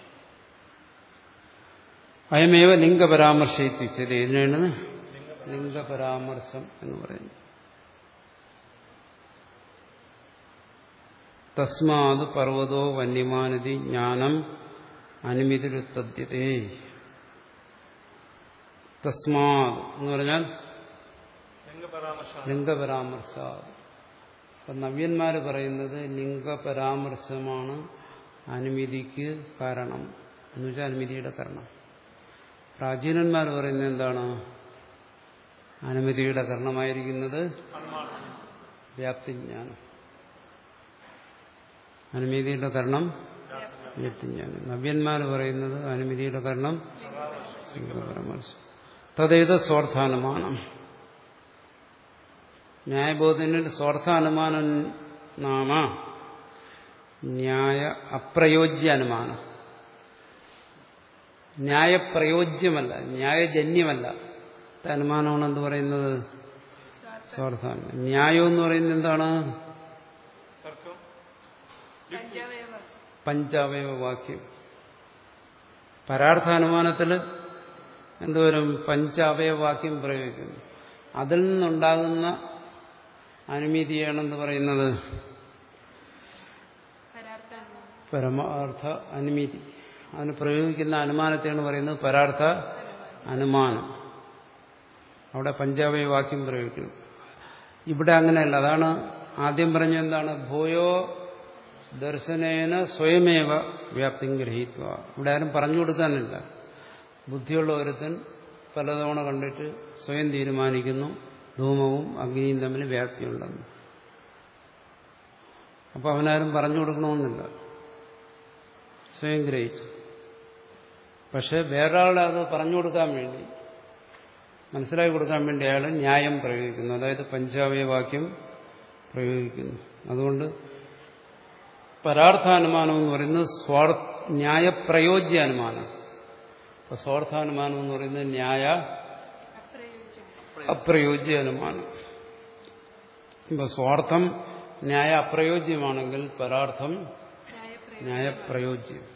അയമേവ ലിംഗപരാമർശിച്ചത്. ഇതിനാണ് ലിംഗപരാമർശം എന്ന് പറയുന്നത്. തസ്മാത് പർവ്വതോ വന്യമാനതി ജ്ഞാനം അനുമിതിരുത്തദ്യതേ. തസ്മാത് എന്ന് പറഞ്ഞാൽ ലിംഗപരാമർശ. അപ്പം നവ്യന്മാർ പറയുന്നത് ലിംഗപരാമർശമാണ് അനുമതിക്ക് കാരണം എന്ന് വെച്ചാൽ അനുമതിയുടെ കാരണം. പ്രാചീനന്മാർ പറയുന്നത് എന്താണ്? അനുമതിയുടെ കാരണമായിരിക്കുന്നത് വ്യാപ്തിജ്ഞാനം. അനുമതിയുടെ കാരണം വ്യാപ്തിജ്ഞാനം. നവ്യന്മാർ പറയുന്നത് അനുമതിയുടെ കാരണം ലിംഗപരാമർശം. തദ്ദേത സ്വാർത്ഥാനുമാനം. ന്യായബോധനയുടെ സ്വാർത്ഥാനുമാനം നാമ ന്യായ അപ്രയോജ്യ അനുമാനം. ന്യായപ്രയോജ്യമല്ല, ന്യായജന്യമല്ല അനുമാനമാണ് എന്ത് പറയുന്നത്? സ്വാർത്ഥാനുമാനം. ന്യായം എന്ന് പറയുന്നത് എന്താണ്? പഞ്ചാവയവ വാക്യം. പരാർത്ഥാനുമാനത്തിൽ എന്തുവരും? പഞ്ചാവയവ വാക്യം പ്രയോഗിക്കുന്നു. അതിൽ നിന്നുണ്ടാകുന്ന അനുമതിയാണെന്ന് പറയുന്നത് പരമാർത്ഥ അനുമതി. അതിന് പ്രയോഗിക്കുന്ന അനുമാനത്തെയാണ് പറയുന്നത് പരാർത്ഥ അനുമാനം. അവിടെ പഞ്ചാവയവ വാക്യം പ്രയോഗിക്കുന്നു. ഇവിടെ അങ്ങനെയല്ല. അതാണ് ആദ്യം പറഞ്ഞ എന്താണ്? ഭൂയോ ദർശനേന സ്വയമേവ വ്യാപ്തി ഗ്രഹീത്വ. ഇവിടെ ആരും പറഞ്ഞു കൊടുക്കാനില്ല. ബുദ്ധിയുള്ള ഒരുത്തൻ പലതവണ കണ്ടിട്ട് സ്വയം തീരുമാനിക്കുന്നു ധൂമവും അഗ്നിയും തമ്മിൽ വ്യാപ്തിയുണ്ടെന്ന്. അപ്പൊ അവനാരും പറഞ്ഞു കൊടുക്കണമെന്നില്ല, സ്വയം ഗ്രഹിച്ചു. പക്ഷെ വേറൊരാളെ അത് പറഞ്ഞു കൊടുക്കാൻ വേണ്ടി, മനസ്സിലാക്കി കൊടുക്കാൻ വേണ്ടി അയാൾ ന്യായം പ്രയോഗിക്കുന്നു, അതായത് പഞ്ചാവയവ വാക്യം പ്രയോഗിക്കുന്നു. അതുകൊണ്ട് പരാർത്ഥാനുമാനം എന്ന് പറയുന്നത് സ്വാർ ന്യായപ്രയോജ്യ അനുമാനം. അപ്പൊ സ്വാർത്ഥാനുമാനം എന്ന് പറയുന്നത് ന്യായ അപ്രയോജ്യ അനുമാനം. ഇപ്പൊ സ്വാർത്ഥം ന്യായ അപ്രയോജ്യമാണെങ്കിൽ പരാർത്ഥം ന്യായപ്രയോജ്യം.